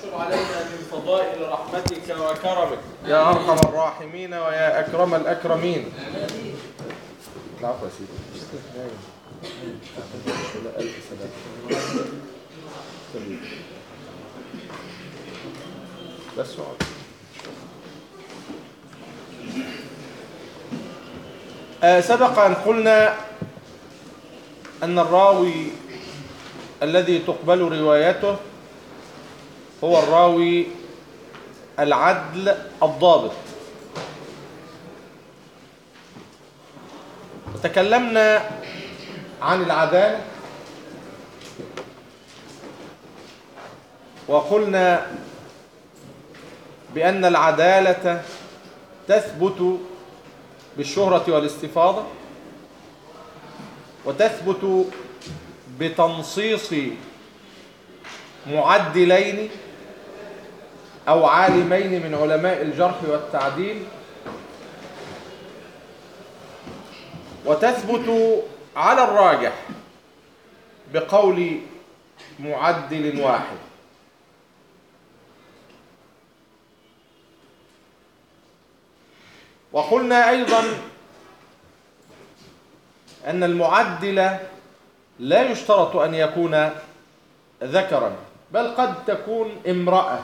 وانشر علينا من فضائل رحمتك وكرمك يا أرحم الراحمين ويا أكرم الأكرمين. العفو يا سيدي. ألف سلام. بس سبق أن قلنا أن الراوي الذي تقبل روايته هو الراوي العدل الضابط. وتكلمنا عن العدالة وقلنا بأن العدالة تثبت بالشهرة والاستفاضة، وتثبت بتنصيص معدلين أو عالمين من علماء الجرح والتعديل، وتثبت على الراجح بقول معدل واحد. وقلنا أيضا أن المعدل لا يشترط أن يكون ذكرا، بل قد تكون امرأة،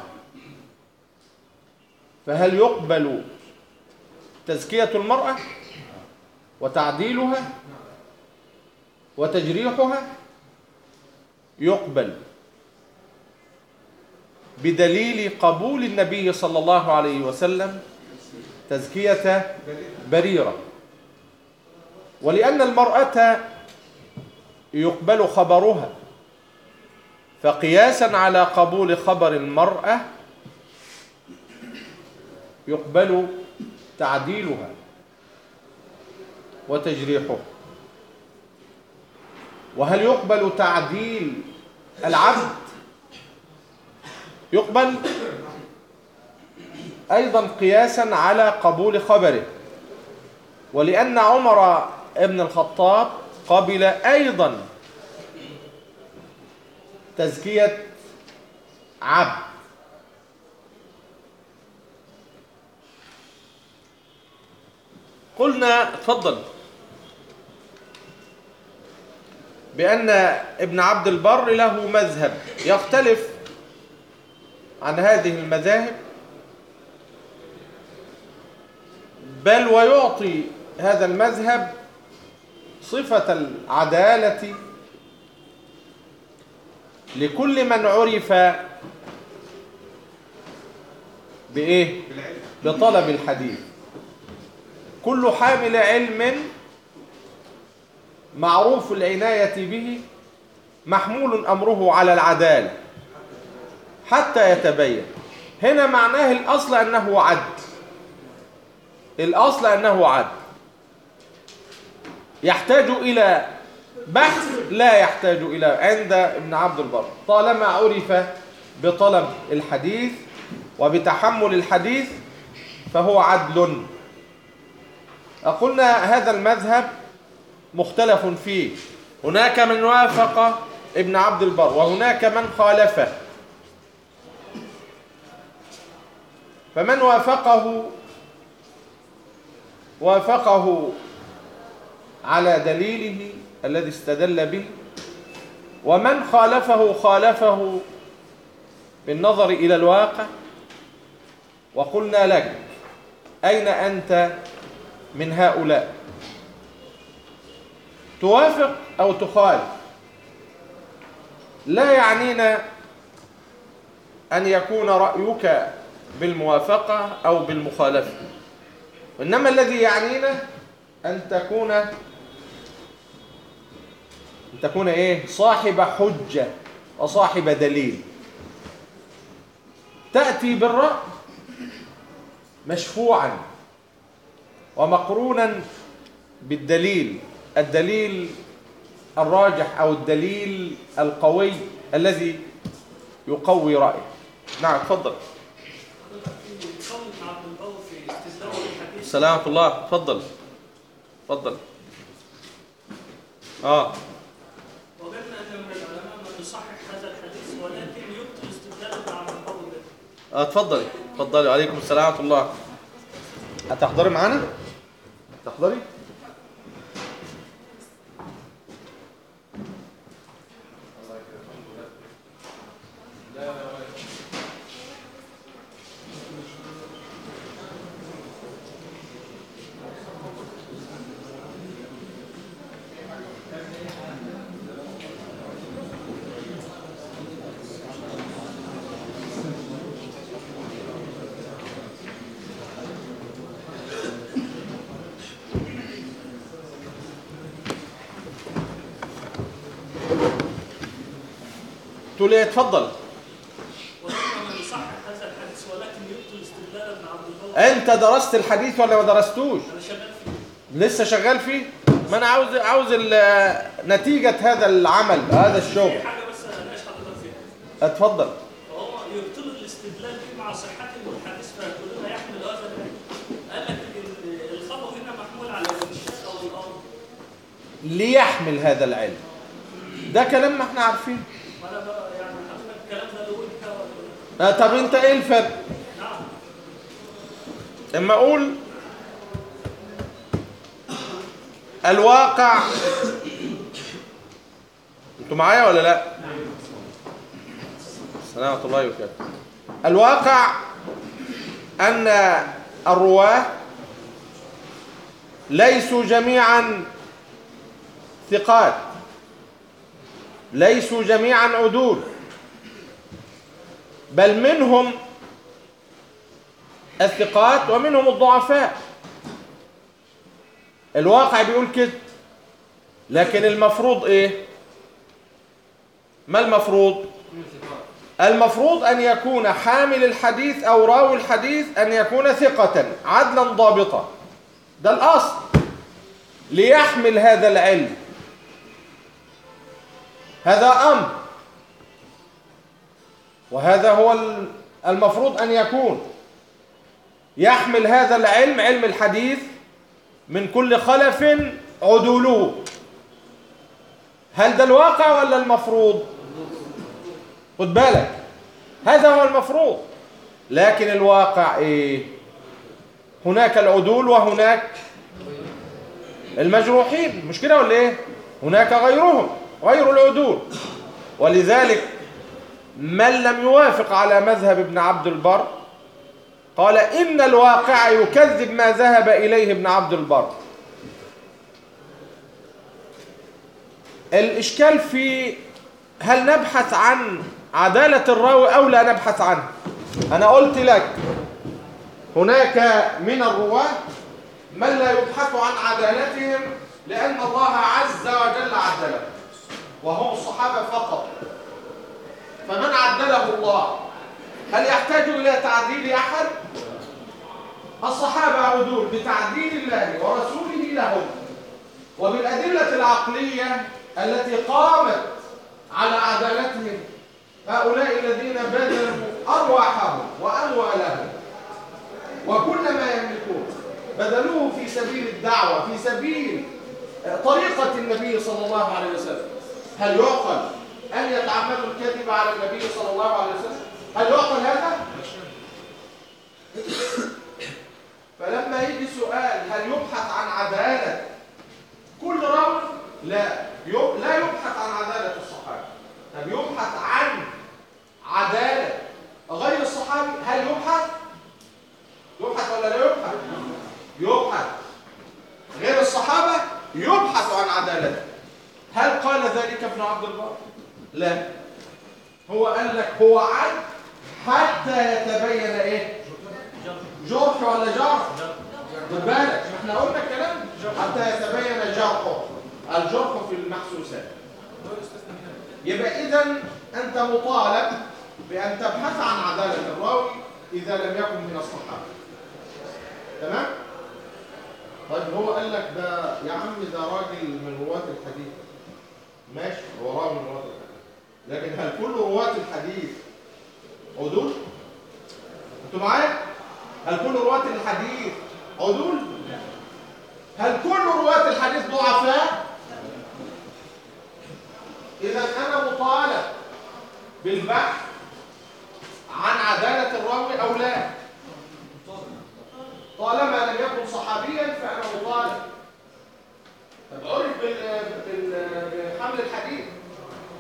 فهل يقبل تزكية المرأة وتعديلها وتجريحها؟ يقبل بدليل قبول النبي صلى الله عليه وسلم تزكية بريرة. ولأن المرأة يقبل خبرها، فقياسا على قبول خبر المرأة يقبل تعديلها وتجريحها. وهل يقبل تعديل العبد؟ يقبل أيضا قياسا على قبول خبره. ولأن عمر بن الخطاب قبل أيضا تزكية عبد. قلنا تفضل بأن ابن عبد البر له مذهب يختلف عن هذه المذاهب، بل ويعطي هذا المذهب صفة العدالة لكل من عرف بإيه؟ بطلب الحديث. كل حامل علم معروف العناية به محمول أمره على العدالة حتى يتبين. هنا معناه الأصل أنه عدل، الأصل أنه عدل. يحتاج إلى بحث؟ لا يحتاج إلى عند ابن عبد البر، طالما عرف بطلب الحديث وبتحمل الحديث فهو عدل. قلنا هذا المذهب مختلف فيه، هناك من وافق ابن عبد البر وهناك من خالفه. فمن وافقه على دليله الذي استدل به، ومن خالفه بالنظر إلى الواقع. وقلنا لك أين أنت من هؤلاء؟ توافق أو تخالف؟ لا يعنينا أن يكون رأيك بالموافقة أو بالمخالفة، وإنما الذي يعنينا أن تكون إيه؟ صاحب حجة وصاحب دليل. تأتي بالرأي مشفوعا ومقرونا بالدليل، الدليل الراجح أو الدليل القوي الذي يقوي رأيه. نعم تفضل. سلام الله. تفضل. وجدنا أن من العلماء من يصحح هذا الحديث ولكن يبطل استدلاله على القول به. اتفضلي اتفضلي. وعليكم السلام ورحمة الله. هتحضري معانا؟ تحضري؟ تقول ايه؟ اتفضل. انت درست الحديث ولا ما درستوش؟ انا شغال فيه. لسه شغال فيه؟ ما انا عاوز نتيجة هذا العمل، هذا الشغل. في حاجه بس انا مش حضرتك فيها. اتفضل. فهو يبطل الاستدلال به مع صحه الحديث فكلنا يحمل هذا العلم. قال لك ان الخبر هنا محمول على الانشاء او الامر. ليحمل هذا العلم. ده كلام ما احنا عارفين. وانا بقى يعني حضرتك الكلام ده له ولا طب انت ايه الفرق؟ نعم. اما اقول الواقع، انتوا معايا ولا لا؟ السلام ورحمة الله وبركاته. الواقع ان الرواه ليسوا جميعا ثقات، ليسوا جميعا عدول، بل منهم الثقات ومنهم الضعفاء. الواقع بيقول كده، لكن المفروض ايه؟ ما المفروض؟ المفروض ان يكون حامل الحديث او راوي الحديث ان يكون ثقة عدلا ضابطا. ده الاصل. ليحمل هذا العلم، هذا امر، وهذا هو المفروض ان يكون. يحمل هذا العلم، علم الحديث، من كل خلف عدوله. هل ده الواقع ولا المفروض؟ خد بالك، هذا هو المفروض. لكن الواقع ايه؟ هناك العدول وهناك المجروحين، مش كده ولا ايه؟ هناك غيرهم، غير العدول. ولذلك من لم يوافق على مذهب ابن عبد البر قال إن الواقع يكذب ما ذهب إليه ابن عبد البر. الإشكال في هل نبحث عن عدالة الراوي أو لا نبحث عنها. أنا قلت لك هناك من الرواة من لا يبحث عن عدالتهم لأن الله عز وجل عدله، وهم الصحابة فقط. فمن عدله الله هل يحتاج إلى تعديل أحد؟ الصحابة عدول بتعديل الله ورسوله لهم وبالأدلة العقلية التي قامت على عدالتهم. هؤلاء الذين بذلوا أرواحهم وأموالهم وكل ما يملكون بذلوه في سبيل الدعوة، في سبيل طريقة النبي صلى الله عليه وسلم. هل يعقل أن يتعمدوا الكذب على النبي صلى الله عليه وسلم؟ هل يعقل هذا؟ فلما يجي سؤال هل يبحث عن عدالة كل راوي؟ لا يبحث عن عدالة الصحابة. طب يبحث عن عدالة غير الصحابي؟ هل يبحث ولا لا يبحث؟ يبحث. غير الصحابة يبحث عن عدالته. هل قال ذلك ابن عبد البر؟ لا. هو قال لك هو عد حتى يتبين ايه؟ جرح ولا جرح؟ خد بالك، احنا قلنا الكلام حتى يتبين جرحه، الجرح في المحسوسات. يبقى اذا انت مطالب بان تبحث عن عدالة الراوي اذا لم يكن من الصحابة. تمام؟ طيب هو قال لك ده يا عم ده راجل من رواة الحديث. ماشي، هو راوي من رواة الحديث، لكن هل كل رواة الحديث عدول؟ انتوا معايا؟ هل كل رواة الحديث عدول؟ هل كل رواة الحديث ضعفاء؟ إذا أنا مطالب بالبحث عن عدالة الراوي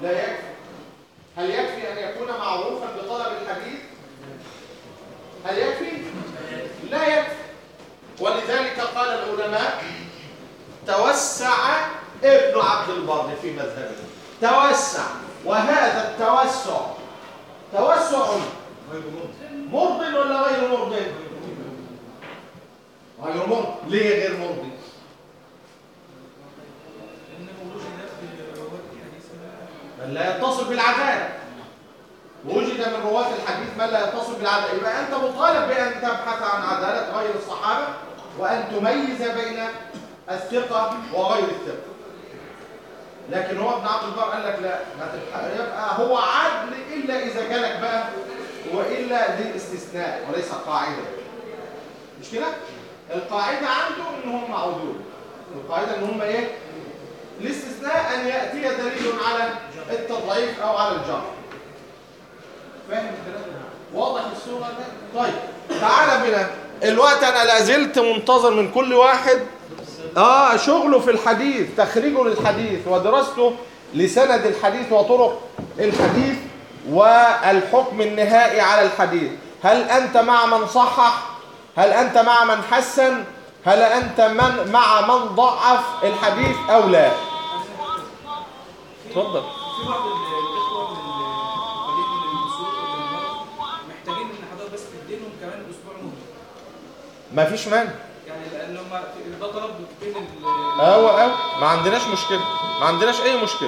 لا يكفي. هل يكفي أن يكون معروفا بطلب الحديث؟ هل يكفي؟ لا يكفي. ولذلك قال العلماء توسع ابن عبد البر في مذهبه، توسع، وهذا التوسع توسع مرضي ولا غير مرضي؟ غير مرضي. ليه غير مرضي؟ من لا يتصل بالعدالة. وجد من رواة الحديث من لا يتصل بالعدالة، يبقى أنت مطالب بأن تبحث عن عدالة غير الصحابة وأن تميز بين الثقة وغير الثقة. لكن هو ابن عبد البر قال لك لا، يبقى هو عدل إلا إذا جالك بقى، وإلا دي استثناء وليس قاعدة. مش كده؟ القاعدة عنده إن هم عدول. القاعدة إن هم إيه؟ الاستثناء أن يأتي دليل على التضعيف أو على الجرح. فاهم الكلام؟ واضح الصورة ده؟ طيب تعالى بنا الوقت. أنا لازلت منتظر من كل واحد شغله في الحديث، تخريجه للحديث ودراسته لسند الحديث وطرق الحديث والحكم النهائي على الحديث. هل أنت مع من صحح؟ هل أنت مع من حسن؟ هل أنت مع من ضعف الحديث أو لا؟ اتفضل. في بعض الإخوة من الخليج من الأصول محتاجين إن حضرتك بس تدينهم كمان أسبوع مهلة. مفيش مانع. يعني لأن هم ده طلب كتير ما عندناش مشكلة، ما عندناش أي مشكلة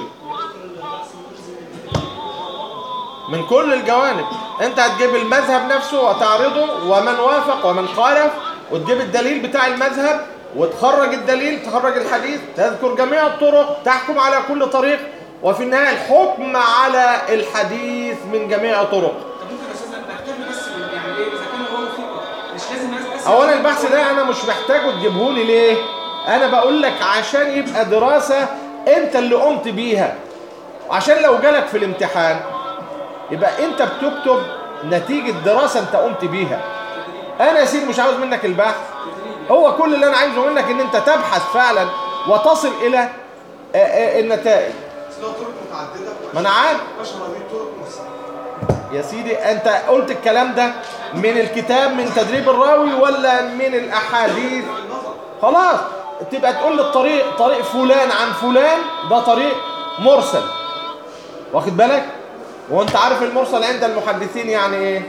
من كل الجوانب. أنت هتجيب المذهب نفسه وتعرضه ومن وافق ومن خالف، وتجيب الدليل بتاع المذهب وتخرج الدليل، تخرج الحديث، تذكر جميع الطرق، تحكم على كل طريق، وفي النهاية الحكم على الحديث من جميع طرق. طب ممكن يا أستاذ نحتاج بس يعني إيه إذا كان هو ثقة مش لازم بس. أولا البحث ده أنا مش محتاجه تجيبهولي ليه؟ أنا بقول لك عشان يبقى دراسة أنت اللي قمت بيها، وعشان لو جالك في الامتحان يبقى أنت بتكتب نتيجة دراسة أنت قمت بيها. أنا يا سيدي مش عاوز منك البحث، هو كل اللي أنا عايزه منك إن أنت تبحث فعلا وتصل إلى النتائج. لو طرق متعددة ما أنا عارف أشهر هذه الطرق مساعدة. يا سيدي. أنت قلت الكلام ده من الكتاب من تدريب الراوي ولا من الأحاديث؟ خلاص تبقى تقول لي طريق فلان عن فلان ده طريق مرسل، واخد بالك؟ وانت عارف المرسل عند المحدثين يعني ايه؟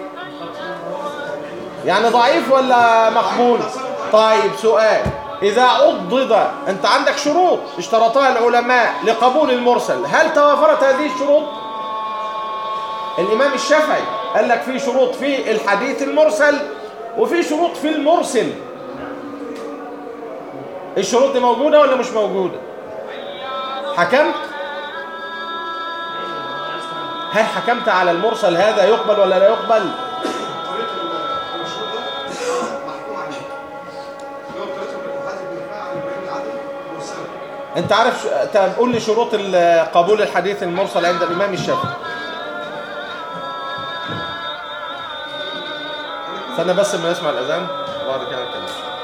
يعني ضعيف ولا مقبول؟ طيب سؤال، اذا عضد انت عندك شروط اشترطها العلماء لقبول المرسل، هل توافرت هذه الشروط؟ الامام الشافعي قال لك في شروط في الحديث المرسل وفي شروط في المرسل. الشروط دي موجودة ولا مش موجودة؟ حكمت؟ هل حكمت على المرسل هذا يقبل ولا لا يقبل؟ طريق المشروع ده محكوم عليه. لو طريقة المحاسب بالفعل عن البيان العدل مرسلة. انت عارف طب قول لي شروط قبول الحديث المرسل عند الامام الشافعي. استنى بس ما نسمع الاذان وبعد كده نتكلم.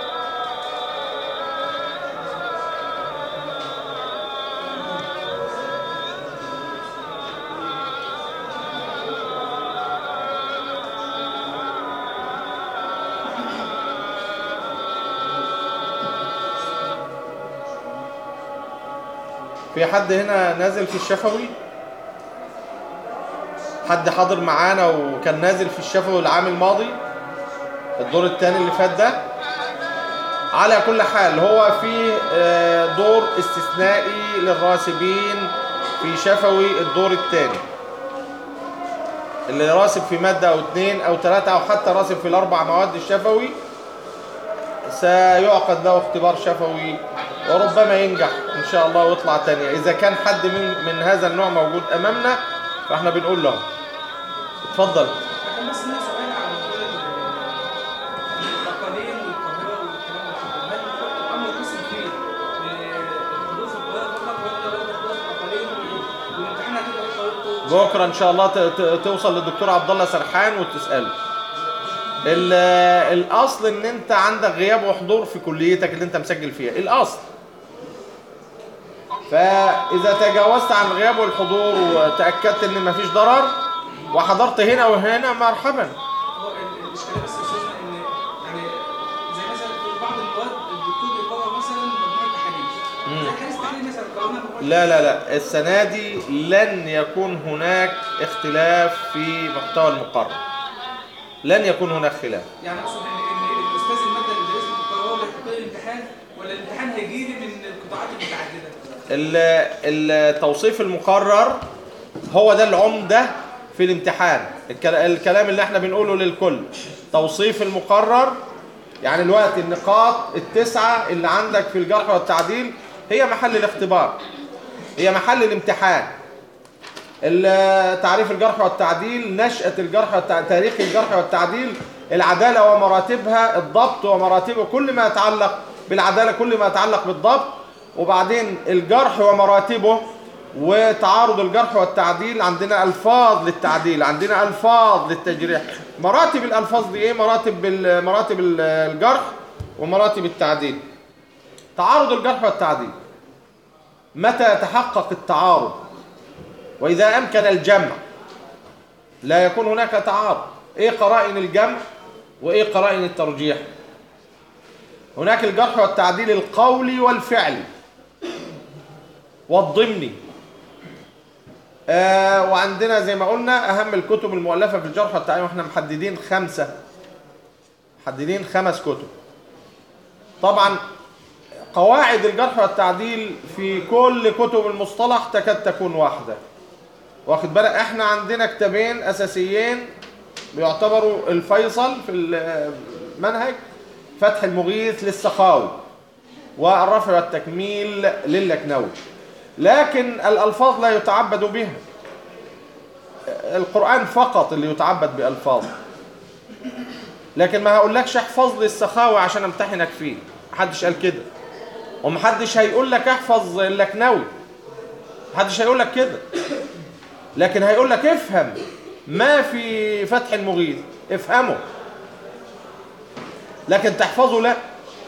في حد هنا نازل في الشفوي؟ حد حاضر معانا وكان نازل في الشفوي العام الماضي الدور الثاني اللي فات ده؟ على كل حال هو في دور استثنائي للراسبين في شفوي الدور الثاني، اللي راسب في مادة أو 2 أو 3 أو حتى راسب في ال4 مواد الشفوي سيعقد له اختبار شفوي وربما ينجح إن شاء الله ويطلع تانية. إذا كان حد من هذا النوع موجود أمامنا فإحنا بنقول له اتفضل. لكن بس لنا سؤال عن الأقاليم والقاهرة والكلام ده، هل الأمر قسم فيه حدوث القاهرة فقط ولا لو حدوث الأقاليم والامتحان هتبقى إيه طريقته؟ بكرة إن شاء الله توصل للدكتور عبد الله سرحان وتسأله. الأصل إن أنت عندك غياب وحضور في كليتك اللي أنت مسجل فيها، الأصل فإذا تجاوزت عن الغياب والحضور وتأكدت إن مفيش ضرر وحضرت هنا وهنا مرحبا. هو الاشكاليه بس يا استاذنا ان يعني زي مثلا في بعض المواد الدكتور بيقرر مثلا مجموعه تحاليل زي حديث تحليل مثلا قررنا لا السنة دي لن يكون هناك اختلاف في محتوى المقرر، لن يكون هناك خلاف. يعني اقصد ان الاستاذ الماده اللي درسها في القرار اللي هيحط لي الامتحان ولا الامتحان هيجي لي من القطاعات المتعدده؟ التوصيف المقرر هو ده العمدة في الامتحان. الكلام اللي احنا بنقوله للكل توصيف المقرر، يعني الوقت النقاط التسعة اللي عندك في الجرح والتعديل هي محل الاختبار، هي محل الامتحان. تعريف الجرح والتعديل، نشأة الجرح والتعديل، تاريخ الجرح والتعديل، العدالة ومراتبها، الضبط ومراتبه، كل ما يتعلق بالعدالة كل ما يتعلق بالضبط. وبعدين الجرح ومراتبه وتعارض الجرح والتعديل. عندنا ألفاظ للتعديل، عندنا ألفاظ للتجريح. مراتب الألفاظ دي إيه؟ مراتب الجرح ومراتب التعديل. تعارض الجرح والتعديل، متى يتحقق التعارض؟ وإذا أمكن الجمع لا يكون هناك تعارض. إيه قرائن الجمع وإيه قرائن الترجيح؟ هناك الجرح والتعديل القولي والفعلي والضمني. وعندنا زي ما قلنا أهم الكتب المؤلفة في الجرح والتعديل، واحنا محددين 5 كتب. طبعا قواعد الجرح والتعديل في كل كتب المصطلح تكاد تكون واحدة. واخد بالك؟ احنا عندنا كتابين أساسيين بيعتبروا الفيصل في المنهج، فتح المغيث للسخاوي والرفع والتكميل للكنوي. لكن الألفاظ لا يتعبد بها، القرآن فقط اللي يتعبد بألفاظ. لكن ما هقولكش احفظ لي السخاوي عشان امتحنك فيه، محدش قال كده. ومحدش هيقول لك احفظ اللكنوي، محدش هيقول لك كده. لكن هيقول لك افهم ما في فتح المغيث، افهمه، لكن تحفظه لا.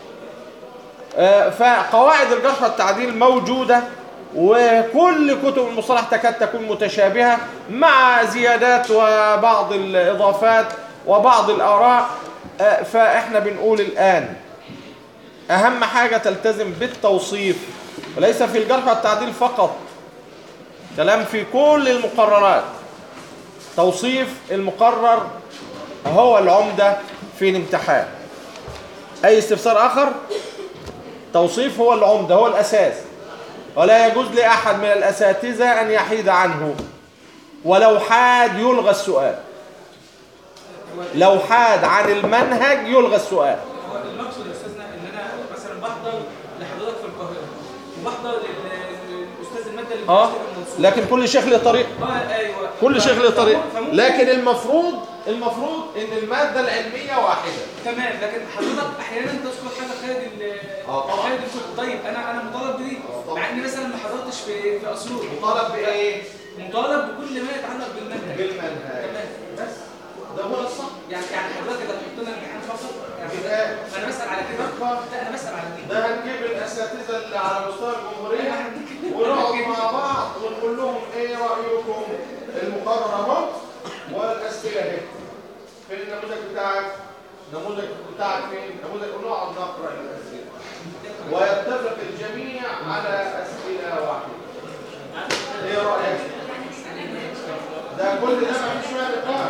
فقواعد الجرح والتعديل موجودة، وكل كتب المصطلح تكاد تكون متشابهة مع زيادات وبعض الإضافات وبعض الآراء. فإحنا بنقول الآن أهم حاجة تلتزم بالتوصيف، وليس في الجرح والتعديل فقط، كلام في كل المقررات. توصيف المقرر هو العمدة في الامتحان. أي استفسار آخر؟ توصيف هو العمدة، هو الأساس، ولا يجوز لأحد من الأساتذة أن يحيد عنه، ولو حاد يلغى السؤال، لو حاد عن المنهج يلغى السؤال. هو المقصود يا استاذنا ان انا مثلا بحضر لحضرتك في القاهره وبحضر للاستاذ الماده اللي بتدرسها في المنصوره، لكن كل شيخ له طريق، ايوه كل شيخ له طريق. لكن المفروض ان الماده العلميه واحده. تمام. لكن حضرتك احيانا تذكر حاجه خارج الكتب. طيب انا مطالب بدي، مع اني مثلا ما حضرتش في اسيوط. مطالب بايه؟ مطالب بكل ما يتعلق بالمنهج. تمام. بس ده هو الصح. يعني حضرتك اللي هتحط لنا امتحان فقط؟ يعني انا بسال على كده؟ لا انا بسال على كده. ده هنجيب الاساتذه اللي على مستوى الجمهوريه ونقعد مع بعض ونقول لهم ايه رايكم؟ المقرر اهو والاسئله اهي. فين النموذج بتاعك؟ النموذج بتاعك فين؟ النموذج، ونقعد نقرا الاسئله ويتفق الجميع على اسئله واحده. ايه رايك؟ ده كل ده ما فيش فيها نقاش.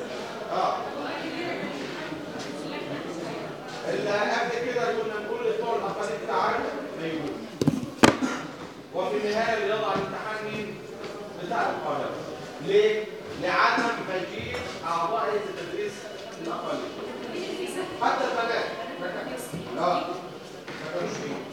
اللي قبل كده كنا نقول للطالب الاقاليم بتاعك ما يجوز. وفي النهايه اللي يضع الامتحان مين؟ بتاع القاهره. ليه؟ لعدم مجيء اعضاء هيئه التدريس الاقاليم. حتى البنات ما كانوش فيه.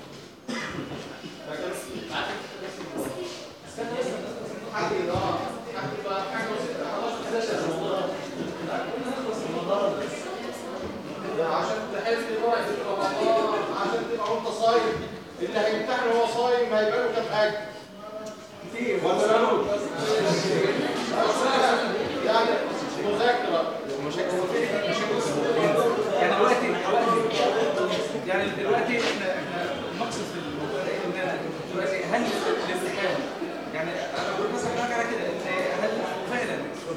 عشان تحس بوقت رمضان، عشان تبقى وانت صايم، اللي هيمتحن وهو صايم هيبقى له كام حاجه؟ كتير ولا مالوش؟ يعني مذاكره يعني دلوقتي احنا المقصد في الموضوع ده دلوقتي هل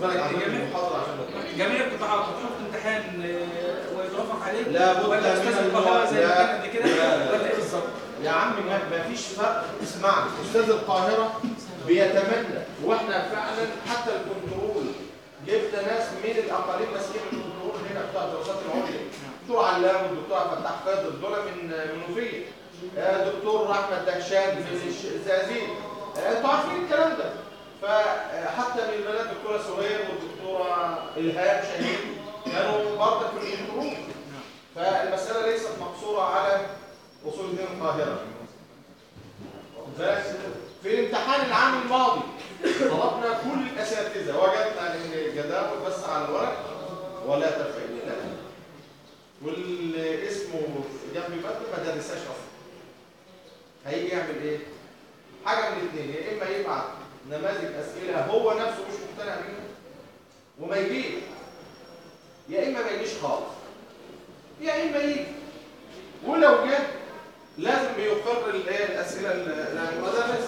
بالك عندنا المحاضره عشان جميع القطاعات هتحط امتحان ويتوافق عليه لا بد ولا استاذ من القاهره زي ما لا. كان قبل كده ولا ايه بالظبط؟ يا عم ما فيش فرق. اسمعني، استاذ القاهره بيتمنى، واحنا فعلا حتى الكنترول جبنا ناس من الاقاليم ماسكين الكنترول هنا بتاع الدراسات العليا، دكتور علام والدكتور فتح قادر دول من منوفيه، دكتور احمد دهشان من الزقازيق، انتوا عارفين الكلام ده. فحتى من البنات الدكتوره سهير والدكتوره الهام شاهين كانوا برضه في الكنترول. فالمساله ليست مقصوره على اصول دين القاهره. بس في الامتحان العام الماضي طلبنا كل الاساتذه، وجدنا ان الجداول بس على الورق ولا تفعيل. واللي اسمه جنب المادة ما درسهاش اصلا. هيجي يعمل ايه؟ حاجه من الاثنين، يا اما يبعت نماذج اسئله هو نفسه مش مقتنع بيها وما يجيش، يا اما ما يجيش خالص، يا اما يجي ولو جه لازم بيقر الايه الاسئله المدرس.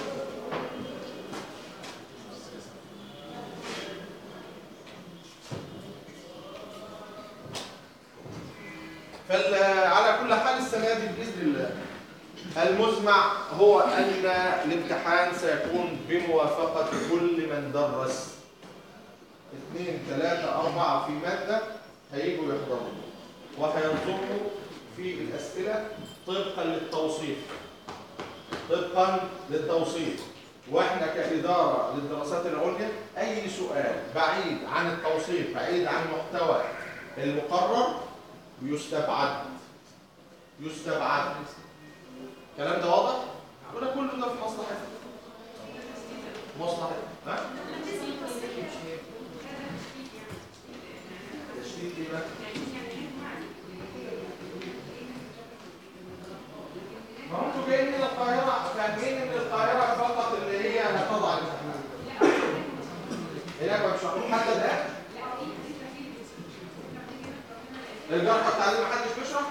فعلى كل حال السنه دي باذن الله المزمع هو ان الامتحان سيكون بموافقه كل من درس 2 3 4 في ماده هيجوا يحضروا وهينظروا في الاسئله طبقا للتوصيف. واحنا كاداره للدراسات العليا اي سؤال بعيد عن التوصيف، بعيد عن محتوى المقرر يستبعد. الكلام ده واضح؟ وده كله ده في مصلحتنا. ها؟ تشديد ايه بقى؟ ما هو انتوا جايين من القاهرة فاهمين ان القاهرة فقط اللي هي هتضع الامتحان. هناك مش هنقول حتى الآن. الجرح التعليم محدش بيشرح؟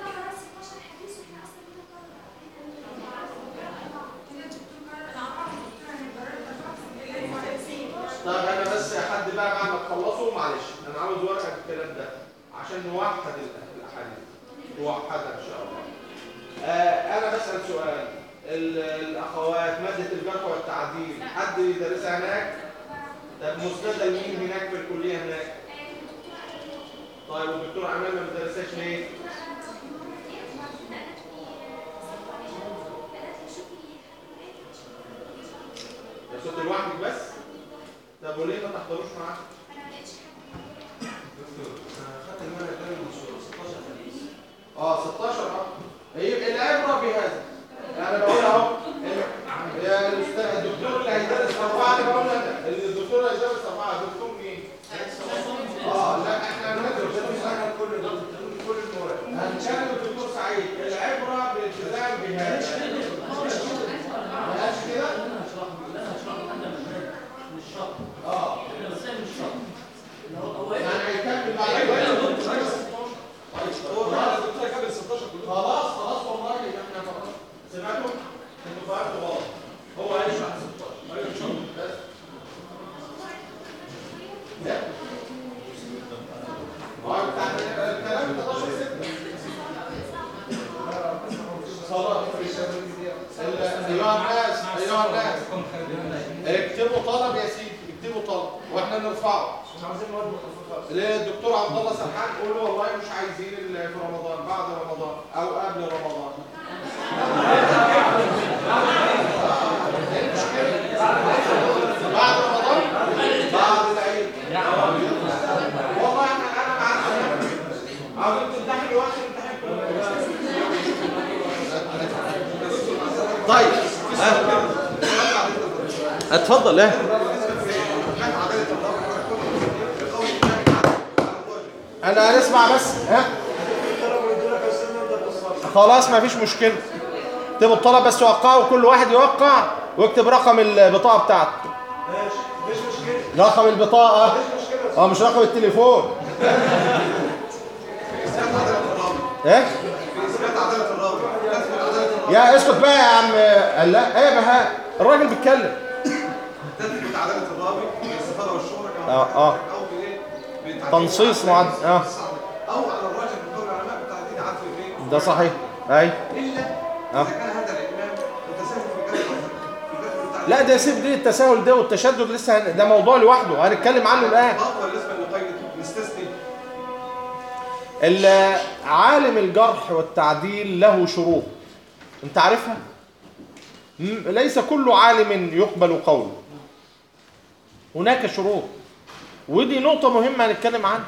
طيب انا بس حد بقى بعد ما تخلصوا معلش انا عاوز ورقه الكلام ده عشان نوحد الاحاديث، نوحدها ان شاء الله. انا بسال سؤال، الاخوات ماده الجرح والتعديل حد يدرسها هناك؟ طب مسنده لمين هناك في الكليه هناك؟ طيب والدكتور عمال ما بيدرسهاش ليه؟ يا صوت لوحدك بس؟ طب وليه ما تحضروش معاك؟ خدت المره الثانيه من 16 حديث. 16 يبقى العبره بهذا. انا بقول اهو يا الاستاذ الدكتور اللي هيدرس 4 انا بقول لك الدكتور اللي هيدرس 4 دكتور مين؟ لا احنا هندرس كل المواد. هنكلم الدكتور سعيد. العبره بالالتزام بهذا. ما قالش كده؟ يعني هيكمل بعد خلاص والله احنا سمعتوا؟ انتوا فهمتوا غلط. هو هيشرح 16 بس. لا هو بتاع الكلام 11 6 صلاة ايها الناس اكتبوا طلب يا سيدي، اكتبوا طلب واحنا نرفعه. مش عاوزين مواد مخففه. للدكتور عبد الله سرحان قول له والله مش عايزين في رمضان، بعد رمضان او قبل رمضان. بعد رمضان بعد العيد. والله انا معاك. عاوزين تمتحن الوقت نمتحن كله. طيب اتفضل. انا هنسمع بس. خلاص ما فيش مشكله. اكتبوا الطلب بس توقعوا، كل واحد يوقع ويكتب رقم البطاقه بتاعته. ماشي مفيش مشكله. رقم البطاقه مش رقم التليفون. ايه يا اسكت بقى يا عم. لا ايه بقى الراجل بيتكلم. تثبت عداله الرابط بالاستفاده والشهره كما اه او بايه؟ بتعديل تنصيص العدل. معد او على الراجح من قول العلماء بتعديل عدل الايه؟ ده صحيح. اي الا آه. اذا كان هذا الامام متساهل في كتب التعديل. لا ده سيب دي التساهل ده والتشدد لسه ده موضوع لوحده هنتكلم عنه الان. ولا لازم نقيد نستثني؟ عالم الجرح والتعديل له شروط انت عارفها. ليس كل عالم يقبل قوله، هناك شروط، ودي نقطة مهمة هنتكلم عنها.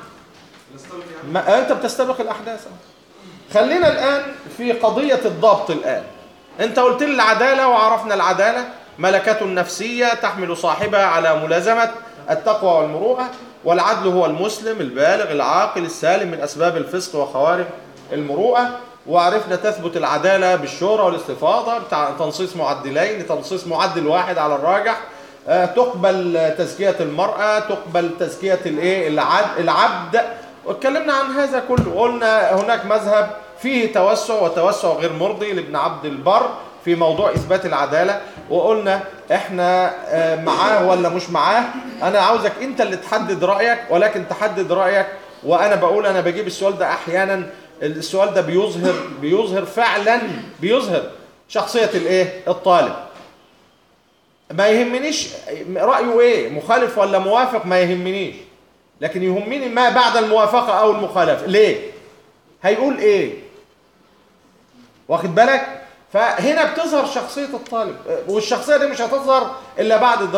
انت بتستبق الاحداث. خلينا الان في قضية الضبط. الان انت قلت لي العدالة وعرفنا العدالة ملكة نفسية تحمل صاحبها على ملازمة التقوى والمروءة، والعدل هو المسلم البالغ العاقل السالم من أسباب الفسق وخوارم المروءة. وعرفنا تثبت العدالة بالشورى والاستفاضة، تنصيص معدلين، تنصيص معدل واحد على الراجح، تقبل تزكية المرأة، تقبل تزكية العبد. واتكلمنا عن هذا كله. قلنا هناك مذهب فيه توسع وتوسع غير مرضي لابن عبد البر في موضوع إثبات العدالة، وقلنا احنا معاه ولا مش معاه. انا عاوزك انت اللي تحدد رأيك، ولكن تحدد رأيك. وانا بقول انا بجيب السؤال ده احيانا، السؤال ده بيظهر فعلا، بيظهر شخصية الطالب. ما يهمنيش رأيه ايه، مخالف ولا موافق، ما يهمنيش، لكن يهمني ما بعد الموافقة او المخالفة. ليه؟ هيقول ايه؟ واخد بالك؟ فهنا بتظهر شخصية الطالب، والشخصية دي مش هتظهر إلا بعد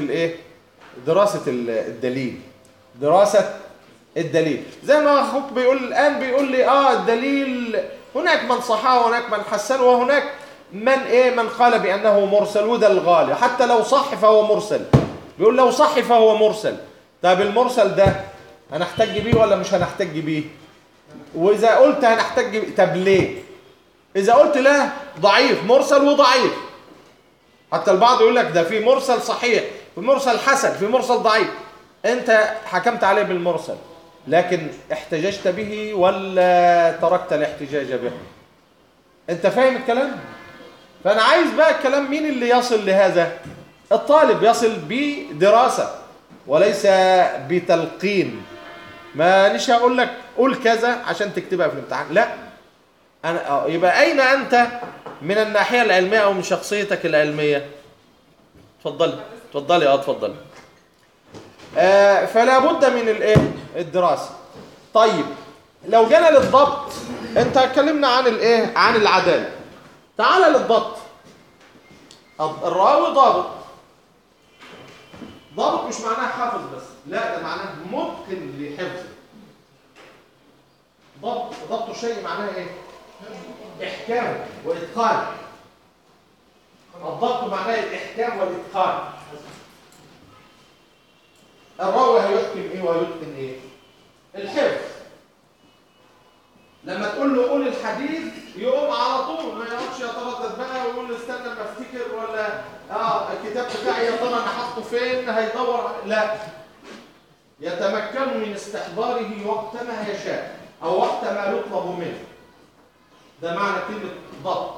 دراسة الدليل. دراسة الدليل. زي ما أخوك بيقول الآن، بيقول لي الدليل هناك من صححه وهناك من حسنه وهناك من قال بأنه مرسل، وده الغالي. حتى لو صح فهو مرسل. بيقول لو صح فهو مرسل. طب المرسل ده هنحتج بيه ولا مش هنحتج بيه؟ وإذا قلت هنحتج بيه، طب ليه؟ إذا قلت لا، ضعيف، مرسل وضعيف. حتى البعض يقول لك ده في مرسل صحيح، في مرسل حسن، في مرسل ضعيف. أنت حكمت عليه بالمرسل، لكن احتججت به ولا تركت الاحتجاج به؟ أنت فاهم الكلام؟ فأنا عايز بقى الكلام مين اللي يصل لهذا؟ الطالب يصل بدراسة وليس بتلقين. ما نش هقول لك قول كذا عشان تكتبها في الامتحان، لا. يبقى أين أنت من الناحية العلمية أو من شخصيتك العلمية؟ اتفضلي. اتفضلي. فلا بد من الدراسة. طيب لو جينا للضبط، انت اتكلمنا عن عن العدالة. تعال للضبط. الراوي ضابط مش معناه حافظ بس، لا، ده معناه متقن لحفظه. ضبط الشيء معناه ايه؟ إحكام وإتقان. الضبط معناه الإحكام والإتقان. الراوي هيحكم إيه ويتقن إيه؟ الحفظ. لما تقول له قول الحديث يقوم على طول، ما يقعدش يتردد بقى ويقول استنى ما افتكر، ولا الكتاب بتاعي يا ترى انا حاطه فين، هيدور. لا، يتمكن من استحضاره وقت ما يشاء او وقت ما يطلب منه. ده معنى كلمة ضبط.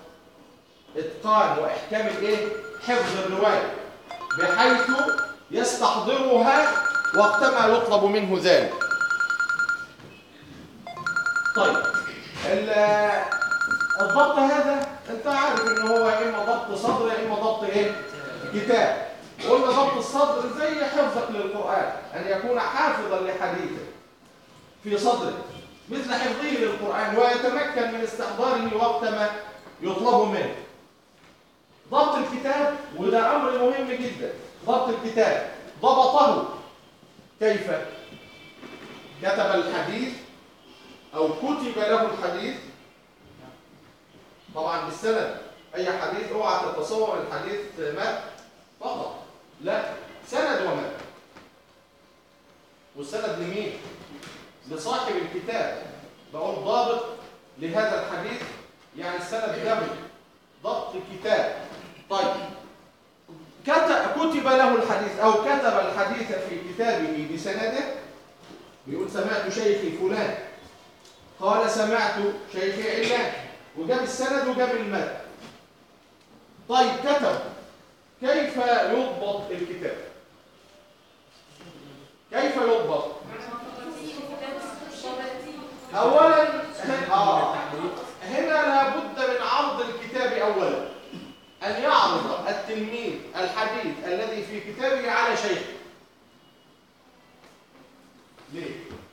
اتقان واحكام حفظ الرواية بحيث يستحضرها وقت ما يطلب منه ذلك. طيب الضبط هذا انت عارف ان هو اما ضبط صدر اما ضبط كتاب. قلنا ضبط الصدر زي حفظك للقرآن، ان يكون حافظا لحديثه في صدره مثل حفظه للقرآن ويتمكن من استحضاره وقت ما يطلب منه. ضبط الكتاب، وده أمر مهم جدا. ضبط الكتاب ضبطه كيف؟ كتب الحديث أو كتب له الحديث، طبعا بالسند. أي حديث اوعى تتصور الحديث مات فقط، لا، سند ومات. والسند لمين؟ لصاحب الكتاب. بقول ضابط لهذا الحديث، يعني السند له ضبط كتاب. طيب كتب له الحديث أو كتب الحديث في كتابه بسنده. بيقول سمعت شيخي فلان قال سمعت شيخي علان، وجاب السند وجاب المتن. طيب كتب، كيف يضبط الكتاب؟ كيف يضبط؟ اولا هنا لابد من عرض الكتاب اولا، ان يعرض التلميذ الحديث الذي في كتابه على شيخ. ليه؟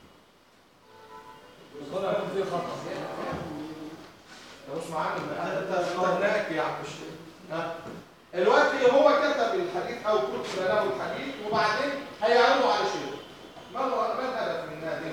يكون فيه خطأ. لو مش معانا انت هناك يا عم الشيخ. دلوقتي هو كتب الحديث او كتب له الحديث وبعدين هيعرضه على شيخ. ما الهدف من هذه؟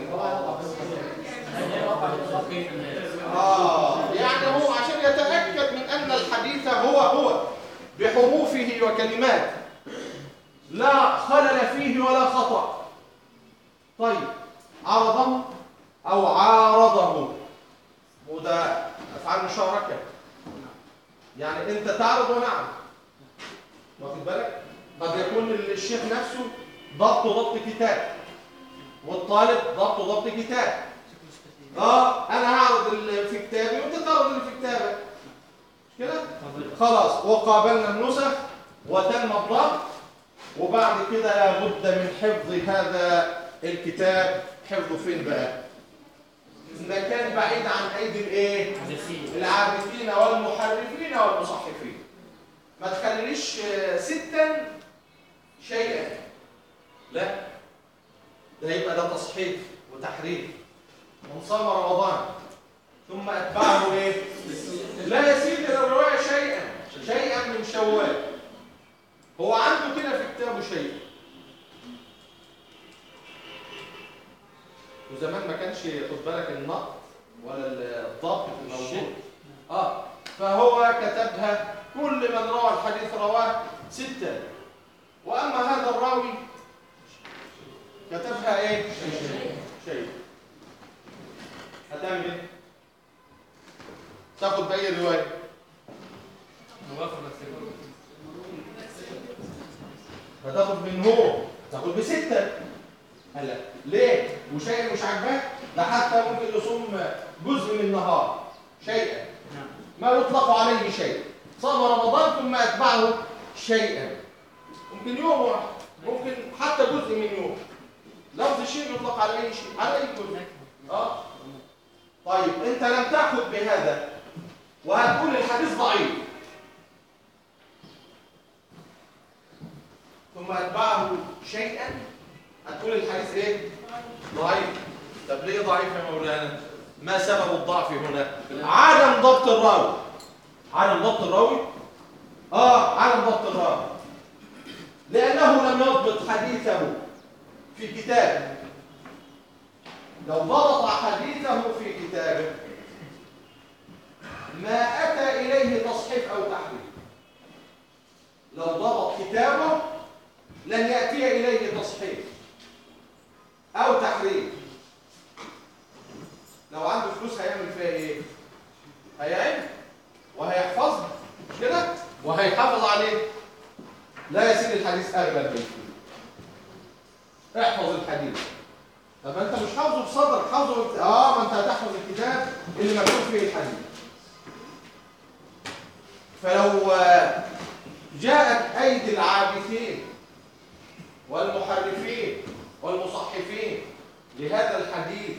يعني هو عشان يتأكد من أن الحديث هو بحروفه وكلماته لا خلل فيه ولا خطأ. طيب عرضه أو عارضه، وده أفعال مشاركة، يعني أنت تعرض وأنا أعرض. واخد بالك؟ قد يكون الشيخ نفسه ضبط كتاب والطالب ضبط كتاب. انا هعرض اللي في كتابي وانت تعرض اللي في كتابك، مش كده؟ خلاص وقابلنا النسخ وتم الضبط، وبعد كده لابد من حفظ هذا الكتاب. حفظه فين بقى؟ مكان بعيد عن ايدي الايه؟ العابثين والمحرفين والمصحفين. ما تخليش ستا شيئا، لا، ده يبقى ده تصحيف وتحريف. من صام رمضان ثم اتبعه ايه؟ لا يزيد الى الروايه شيئا من شوال. هو عنده كده في كتابه شيء، وزمان ما كانش خد بالك النقد ولا الضبط موجود. فهو كتبها كل من روى الحديث رواه 6، واما هذا الراوي كتبها ايه؟ شيء. هتعمل ايه؟ تاخد باي الروايه؟ هتاخد من هو تاخد ب6. هلا ليه؟ وشيء مش عاجباك؟ ده حتى ممكن يصوم جزء من النهار شيئا ما يطلق عليه شيء. صام رمضان ثم اتبعه شيئا، ممكن يوم واحد، ممكن حتى جزء من يوم. لفظ شيء يطلق على اي شيء، على اي جزء. طيب انت لم تاخذ بهذا وهتقول الحديث ضعيف، ثم اتبعه شيئا هتقول الحديث ايه؟ ضعيف. طب ليه ضعيف يا مولانا؟ ما سبب الضعف هنا؟ عدم ضبط الراوي. عدم ضبط الراوي؟ عدم ضبط الراوي، لأنه لم يضبط حديثه في كتابه. لو ضبط حديثه في كتابه ما أتى إليه تصحيف أو تحريف. لو ضبط كتابه لن يأتي إليه تصحيف أو تحريف. لو عنده فلوس هيعمل فيها إيه؟ هيعمل وهيحفظها، مش كده؟ وهيحافظ عليه. لا يسير الحديث أغلى من الفلوس. احفظ الحديث. طب انت مش حافظه في صدرك، حافظه ما انت هتحفظ الكتاب اللي مكتوب فيه الحديث. فلو جاءت ايدي العابثين والمحرفين والمصحفين لهذا الحديث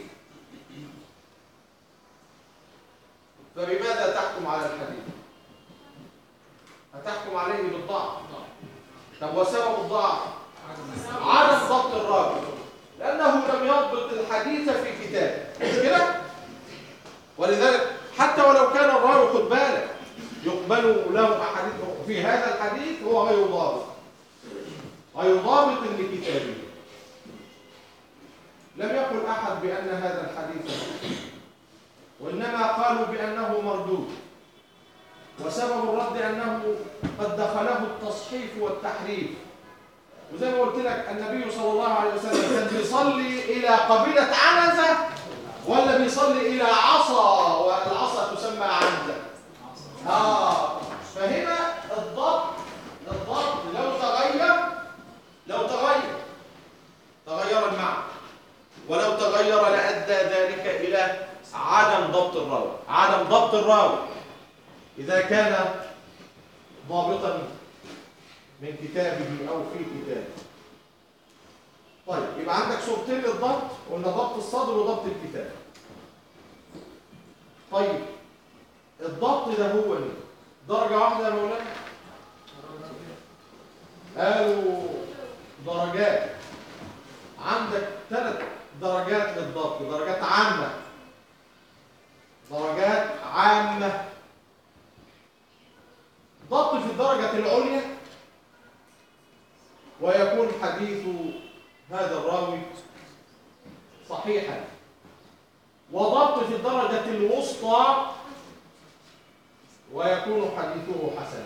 فبماذا تحكم على الحديث؟ هتحكم عليه بالضعف. طب وسبب الضعف؟ عدم ضبط الراوي، لأنه لم يضبط الحديث في كتابه، مش كده؟ ولذلك حتى ولو كان الراوي خد بالك يقبل له أحاديث في هذا الحديث هو غير ضابط لكتابه. لم يقل أحد بأن هذا الحديث وإنما قالوا بأنه مردود، وسبب الرد أنه قد دخله التصحيف والتحريف. وزي ما قلت لك النبي صلى الله عليه وسلم كان بيصلي إلى قبيلة عنزة ولا بيصلي إلى عصا، والعصا تسمى عنزة. فهنا الضبط لو تغير المعنى، ولو تغير لأدى ذلك إلى عدم ضبط الراوي. إذا كان ضابطا من كتابه أو في كتابه. طيب يبقى عندك صورتين للضبط، قلنا ضبط الصدر وضبط الكتاب. طيب الضبط ده هو ايه؟ درجة واحدة يا مولانا؟ قالوا درجات. عندك 3 درجات للضبط، درجات عامة. درجات عامة. ضبط في الدرجة العليا ويكون حديث هذا الراوي صحيحا، وضبط في الدرجة الوسطى ويكون حديثه حسنا،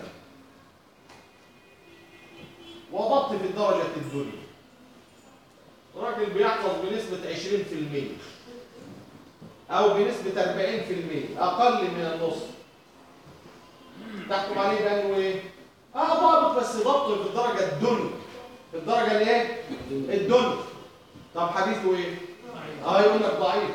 وضبط في الدرجة الدنيا. راجل بيحفظ بنسبة 20% أو بنسبة 40%، أقل من النص، تحكم عليه بأنه إيه؟ ضابط، بس ضبطه في الدرجة الدنيا. في الدرجة الإيه؟ الدنيا. طب حديثه إيه؟ يقول لك ضعيف.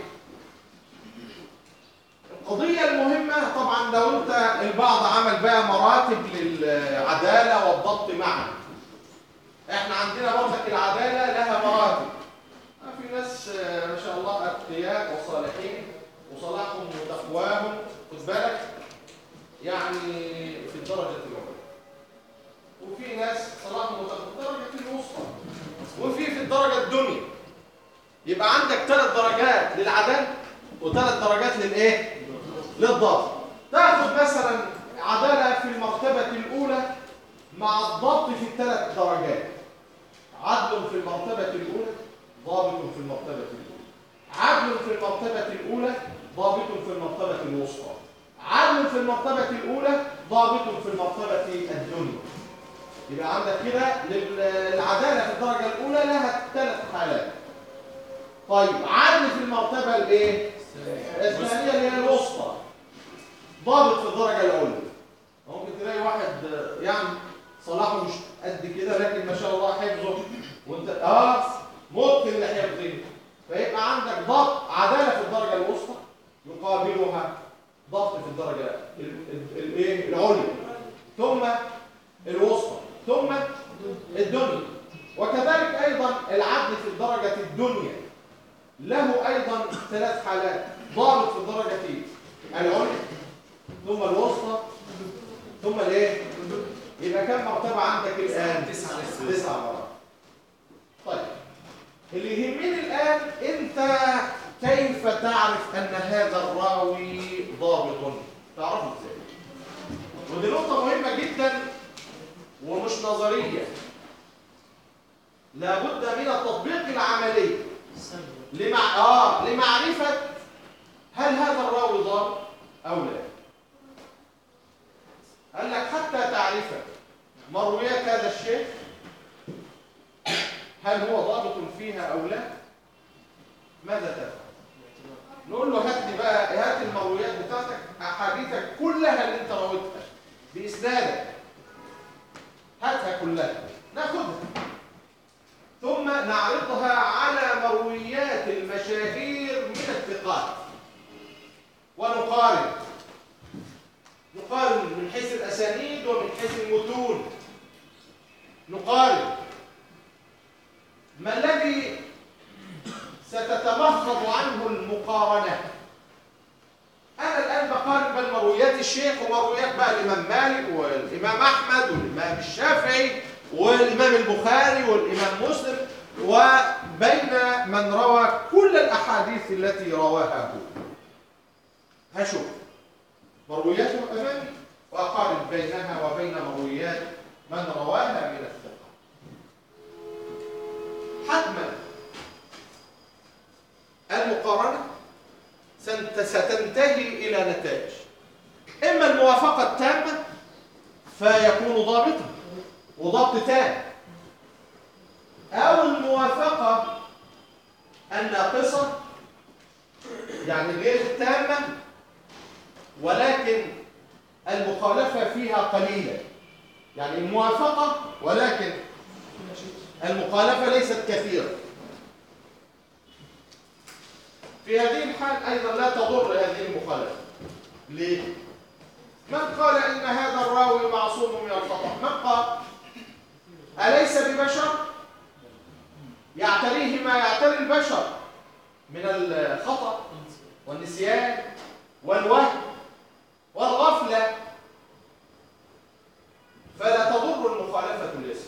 القضية المهمة طبعا لو أنت البعض عمل بقى مراتب للعدالة والضبط معا. إحنا عندنا برضك العدالة لها مراتب. في ناس ما شاء الله أتقياء وصالحين وصلاحهم وتقواهم، خد بالك، يعني في الدرجة الأولى. وفي ناس صلاحهم وتقواهم في الدرجة الوسطى، وفي الدرجة الدنيا. يبقى عندك 3 درجات للعدالة و3 درجات للإيه؟ للضبط. تاخد مثلا عدالة في المرتبة الأولى مع الضبط في 3 درجات. عدل في المرتبة الأولى، ضابط في المرتبة الأولى. عدل في المرتبة الأولى، ضابط في المرتبة الوسطى. عدل في المرتبة الأولى، ضابط في المرتبة الدنيا. يبقى عندك كده العدالة في الدرجة الأولى لها 3 حالات. طيب عدل في المرتبة الإيه؟ الثانية اللي هي الوسطى، ضابط في الدرجة الأولى. ممكن تلاقي واحد يعني صلاحه مش قد كده لكن ما شاء الله حفظه، وانت ممكن لحفظه، فيبقى عندك ضبط عدالة في الدرجة الوسطى يقابلها ضبط في الدرجة الايه؟ العليا، ثم الوسطى، ثم الدنيا. وكذلك ايضا العدل في الدرجة الدنيا له ايضا 3 حالات، ضابط في الدرجة العليا ثم الوسطى ثم الايه؟ يبقى كم مرتبة عندك الآن؟ 9 مرات. طيب اللي يهمني الآن أنت كيف تعرف أن هذا الراوي ضابط؟ تعرفه إزاي؟ ودي نقطة مهمة جدا ومش نظرية، لابد من التطبيق العملي لمعرفة هل هذا الراوي ضابط أو لا. قال لك حتى تعرف مرويات هذا الشيخ هل هو ضابط فيها أو لا، ماذا تفعل؟ نقول له هات لي بقى، هات المرويات بتاعتك، أحاديثك كلها اللي أنت رويتها بإسنادك، هاتها كلها ناخدها ثم نعرضها على مرويات المشاهير من الثقات ونقارن. نقارن من حيث الأسانيد ومن حيث المتون. نقارن ما الذي ستتمخض عنه المقارنة. أنا الآن بقارن بين مرويات الشيخ ومرويات بقى الإمام مالك والإمام أحمد والإمام الشافعي والإمام البخاري والإمام مسلم، وبين من روى كل الأحاديث التي رواها هو. هشوف مروياته أمامي وأقارن بينها وبين مرويات من رواها من الثقة. حتما المقارنة ستنتهي إلى نتائج، إما الموافقة التامة فيكون ضابطا وضبط تام، أو الموافقة الناقصة يعني غير التامة ولكن المخالفة فيها قليلة، يعني الموافقة ولكن المخالفة ليست كثيرة. في هذه الحال أيضا لا تضر هذه المخالفة. ليه؟ من قال إن هذا الراوي معصوم من الخطأ؟ من قال؟ أليس ببشر؟ يعتريه ما يعتري البشر من الخطأ والنسيان والوهم والغفلة، فلا تضر المخالفة الاسم.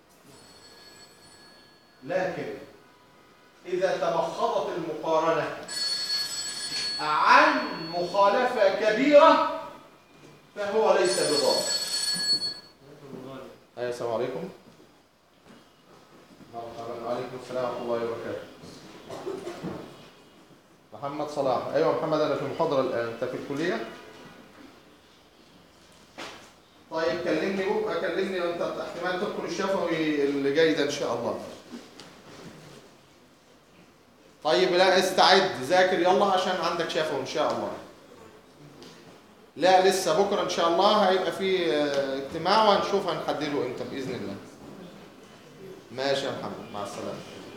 لكن إذا تمخضت المقارنة عن مخالفة كبيرة فهو ليس بضار. السلام عليكم. وعليكم السلام ورحمة الله وبركاته. محمد صلاح. أيوة محمد، أنا في المحاضرة الآن. أنت في الكلية؟ طيب كلمني بكرة، كلمني وأنت احتمال تدخل الشفوي اللي جاي ده إن شاء الله. طيب لا استعد ذاكر يلا عشان عندك شفوي إن شاء الله. لا لسه بكرة إن شاء الله هيبقى في اجتماع وهنشوف هنحدده إمتى بإذن الله. ماشي يا محمد، مع السلامة.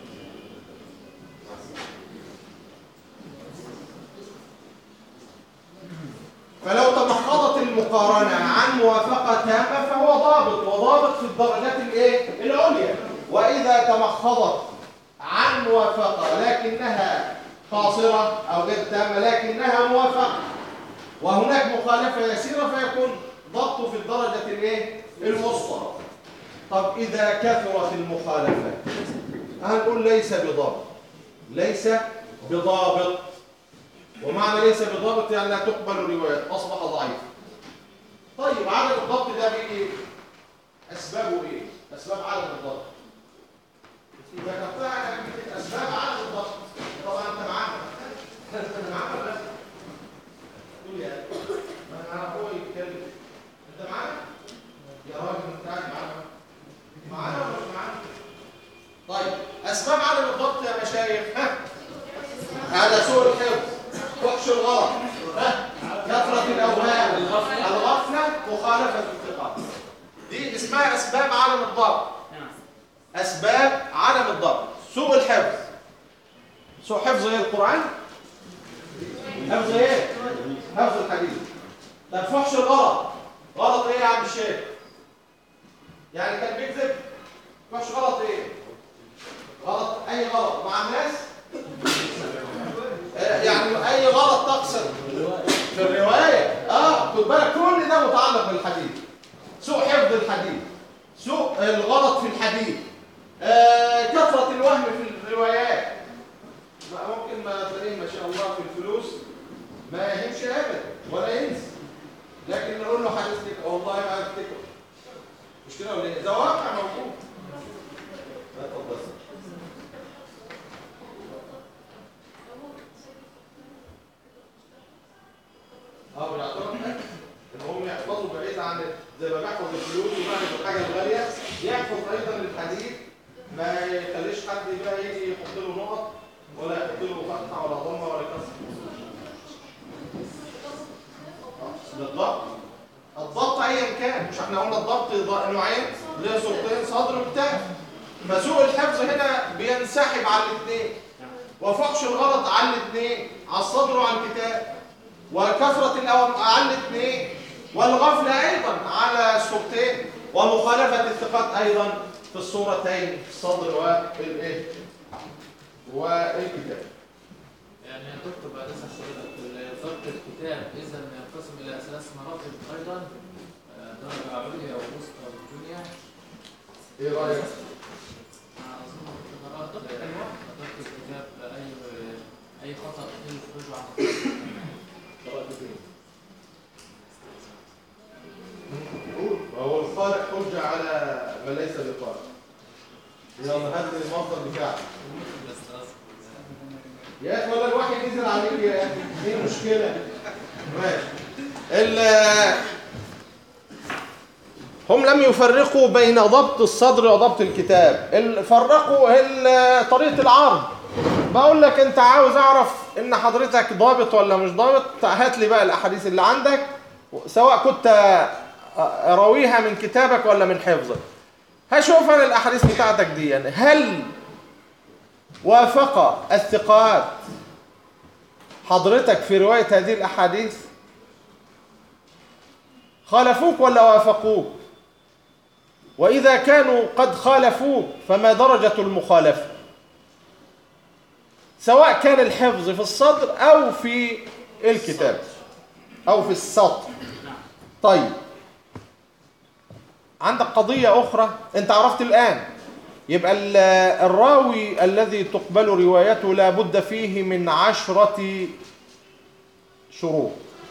فلو تمخضت المقارنة عن موافقة تامة فهو ضابط، وضابط في الدرجات العليا. وإذا تمخضت عن موافقة لكنها قاصرة أو غير تامة لكنها موافقة وهناك مخالفة يسيرة فيكون ضبطه في الدرجة الوسطى. طب إذا كثرت المخالفة هنقول ليس بضابط. ليس بضابط، ومعنى ليس بضابط يعني لا تقبل الروايات، أصبح ضعيف. طيب عدم الضبط ده بإيه؟ أسبابه إيه؟ أسباب عدم الضبط. ذكرتها على أسباب عدم الضبط. طبعا أنت معانا. أنت معانا ولا لا؟ قول يا أخي. ما أنا هو يتكلم. أنت معانا؟ يا راجل أنت قاعد معانا. معانا ولا مش معانا؟ طيب أسباب عدم الضبط يا مشايخ. هذا سوء الحفظ، فحش الغلط، كثرة الأوهام، الغفلة، مخالفة الثقة. دي اسمها أسباب عدم الضبط. أسباب عدم الضبط. سوء الحفظ. سوء حفظ ايه القرآن؟ حفظ ايه؟ حفظ الحديث. طب فحش الغلط. غلط ايه يا عم الشيخ؟ يعني كان بيكذب. فحش غلط ايه؟ غلط أي غلط مع الناس؟ يعني أي غلط تقصد في الرواية. خد بالك كل ده متعلق بالحديث. سوء حفظ الحديث، سوء الغلط في الحديث، كثرة الوهم في الروايات. ممكن ما تلاقيه ما شاء الله في الفلوس ما يهمش أبدا ولا ينسى، لكن نقول له حديثك والله ما أفتكر. مش كده ولا إيه؟ ده واقع موجود. لا تفضل. بيعتبر ان هم يحفظوا بعيد عن زي ما بيحفظ الفلوس وبيحفظ الحاجه الغاليه، يحفظ ايضا الحديث، ما يخليش حد بقى يجي يحط له نقط ولا يحط له فتحه ولا ضمه ولا كسر. بالضبط. الضبط ايا كان، مش احنا قلنا الضبط نوعين، ليه صورتين صدر وكتاب. فسوء الحفظ هنا بينسحب على الاثنين، وفحش الغلط على الاثنين، على الصدر وعلى الكتاب، وكثرة الأوهام على الاثنين، والغفلة أيضا على الصورتين، ومخالفة الثقات أيضا في الصورتين، في الصدر والكتاب. يعني يا دكتور بعد اسمع حضرتك ضبط الكتاب إذا ينقسم إلى 3 مراتب أيضا، درجة عليا ووسطى والدنيا. إيه رأيك؟ أظن ضبط الكتاب أي خطأ يخرج عن وهو القارئ حجة على ما ليس بقارئ. يلا هات لي المصدر بتاعك. يا اخي ولا الواحد ينزل عليك يا اخي، ايه المشكلة؟ ماشي. هم لم يفرقوا بين ضبط الصدر وضبط الكتاب، فرقوا طريقة العرض. بقول لك انت عاوز اعرف ان حضرتك ضابط ولا مش ضابط، هات لي بقى الاحاديث اللي عندك سواء كنت راويها من كتابك ولا من حفظك. هشوف انا الاحاديث بتاعتك دي يعني هل وافق الثقات حضرتك في رواية هذه الاحاديث؟ خالفوك ولا وافقوك؟ واذا كانوا قد خالفوك فما درجة المخالفة؟ سواء كان الحفظ في الصدر أو في الكتاب أو في السطر. طيب عندك قضية أخرى أنت عرفت الآن، يبقى الراوي الذي تقبل روايته لا بد فيه من 10 شروط،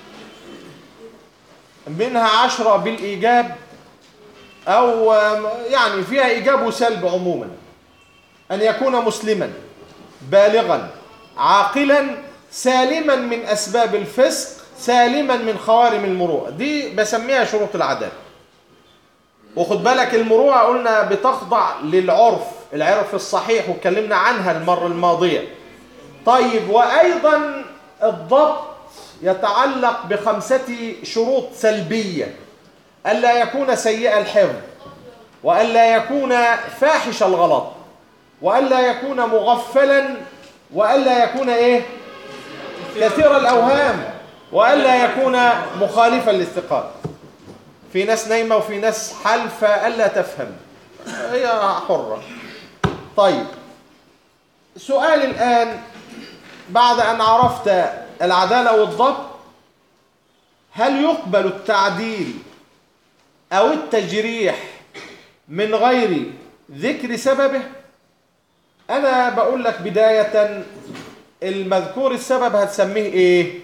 منها 10 بالإيجاب أو يعني فيها إيجاب وسلب عموما. أن يكون مسلما بالغا عاقلا سالما من أسباب الفسق سالما من خوارم المروءة، دي بسميها شروط العدالة. وخد بالك المروءة قلنا بتخضع العرف الصحيح واتكلمنا عنها المرة الماضية. طيب وأيضا الضبط يتعلق ب5 شروط سلبية: ألا يكون سيء الحفظ، وألا يكون فاحش الغلط، وألا يكون مغفلا، وألا يكون كثير الأوهام، وألا يكون مخالفا للثقات. في ناس نايمة وفي ناس حالفة ألا تفهم، هي حرة. طيب سؤال الآن بعد أن عرفت العدالة والضبط، هل يقبل التعديل أو التجريح من غير ذكر سببه؟ أنا بقول لك بداية المذكور السبب هتسميه إيه؟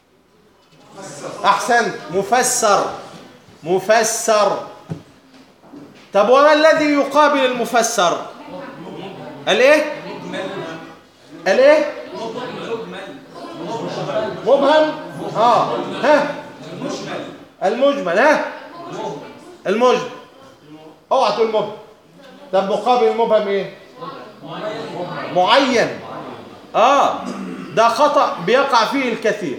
أحسنت، مفسر. طب وما الذي يقابل المفسر؟ الإيه؟ مبهم. المجمل. المجمل. اوعى تقول مبهم. طب مقابل المبهم ايه؟ معين. ده خطأ بيقع فيه الكثير.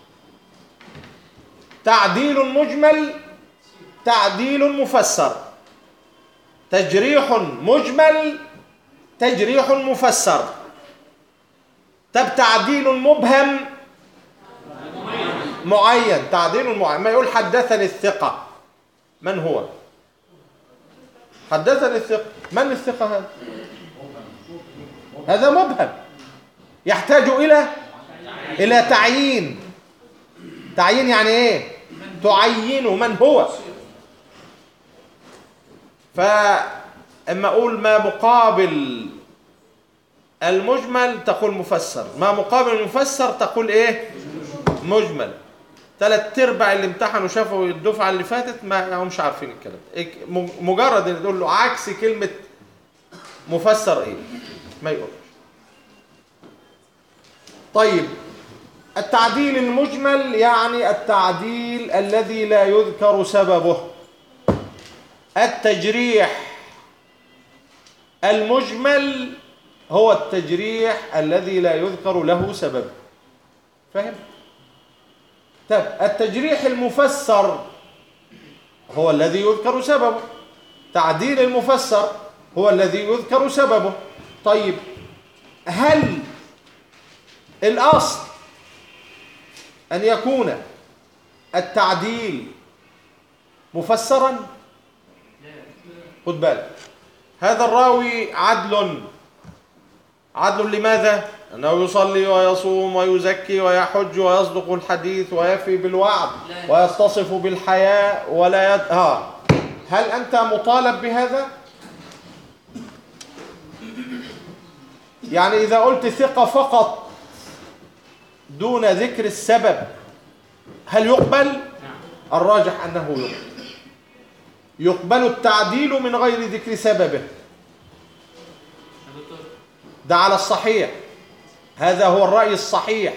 تعديل مجمل، تعديل مفسر. تجريح مجمل، تجريح مفسر. طب تعديل مبهم معين، تعديل معين. ما يقول حدثني الثقة، من هو؟ حدثني الثقة، من الثقة هذا؟ هذا مبهم يحتاج إلى تعيين. تعيين يعني ايه؟ تعين من هو. فأما أقول ما مقابل المجمل تقول مفسر، ما مقابل المفسر تقول ايه؟ مجمل. 3/4 اللي امتحنوا شافوا الدفعة اللي فاتت ما همش عارفين الكلام. مجرد ان تقول له عكس كلمة مفسر ايه ما يقولش. طيب التعديل المجمل يعني التعديل الذي لا يذكر سببه. التجريح المجمل هو التجريح الذي لا يذكر له سبب. فهم؟ طيب التجريح المفسر هو الذي يذكر سببه. تعديل المفسر هو الذي يذكر سببه. طيب هل الأصل أن يكون التعديل مفسرا؟ خد بالك، هذا الراوي عدل لماذا؟ أنه يصلي ويصوم ويزكي ويحج ويصدق الحديث ويفي بالوعد ويتصف بالحياء ولا هل أنت مطالب بهذا؟ يعني إذا قلت ثقة فقط دون ذكر السبب هل يقبل؟ الراجح أنه يقبل التعديل من غير ذكر سببه. ده على الصحيح، هذا هو الرأي الصحيح.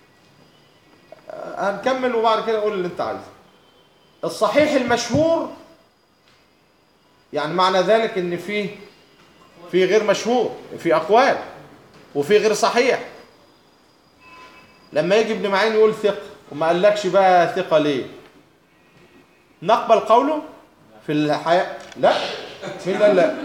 هنكمل وبعد كده نقول اللي انت عايزه. الصحيح المشهور يعني معنى ذلك ان في غير مشهور، في أقوال وفي غير صحيح. لما يجي ابن معين يقول ثقة وما قالكش بقى ثقة ليه، نقبل قوله في الحياة؟ لا. مين قال لا؟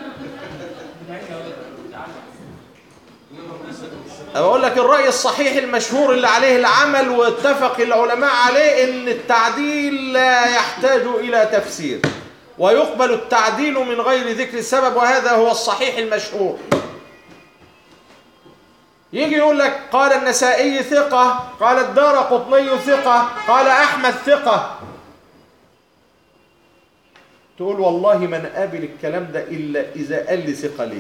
أقول لك الرأي الصحيح المشهور اللي عليه العمل واتفق العلماء عليه إن التعديل لا يحتاج إلى تفسير ويقبل التعديل من غير ذكر السبب، وهذا هو الصحيح المشهور. يجي يقول لك قال النسائي ثقة، قال الدارقطني ثقة، قال أحمد ثقة، تقول والله ما أنا قابل الكلام ده إلا إذا قال لي ثقة. ليه؟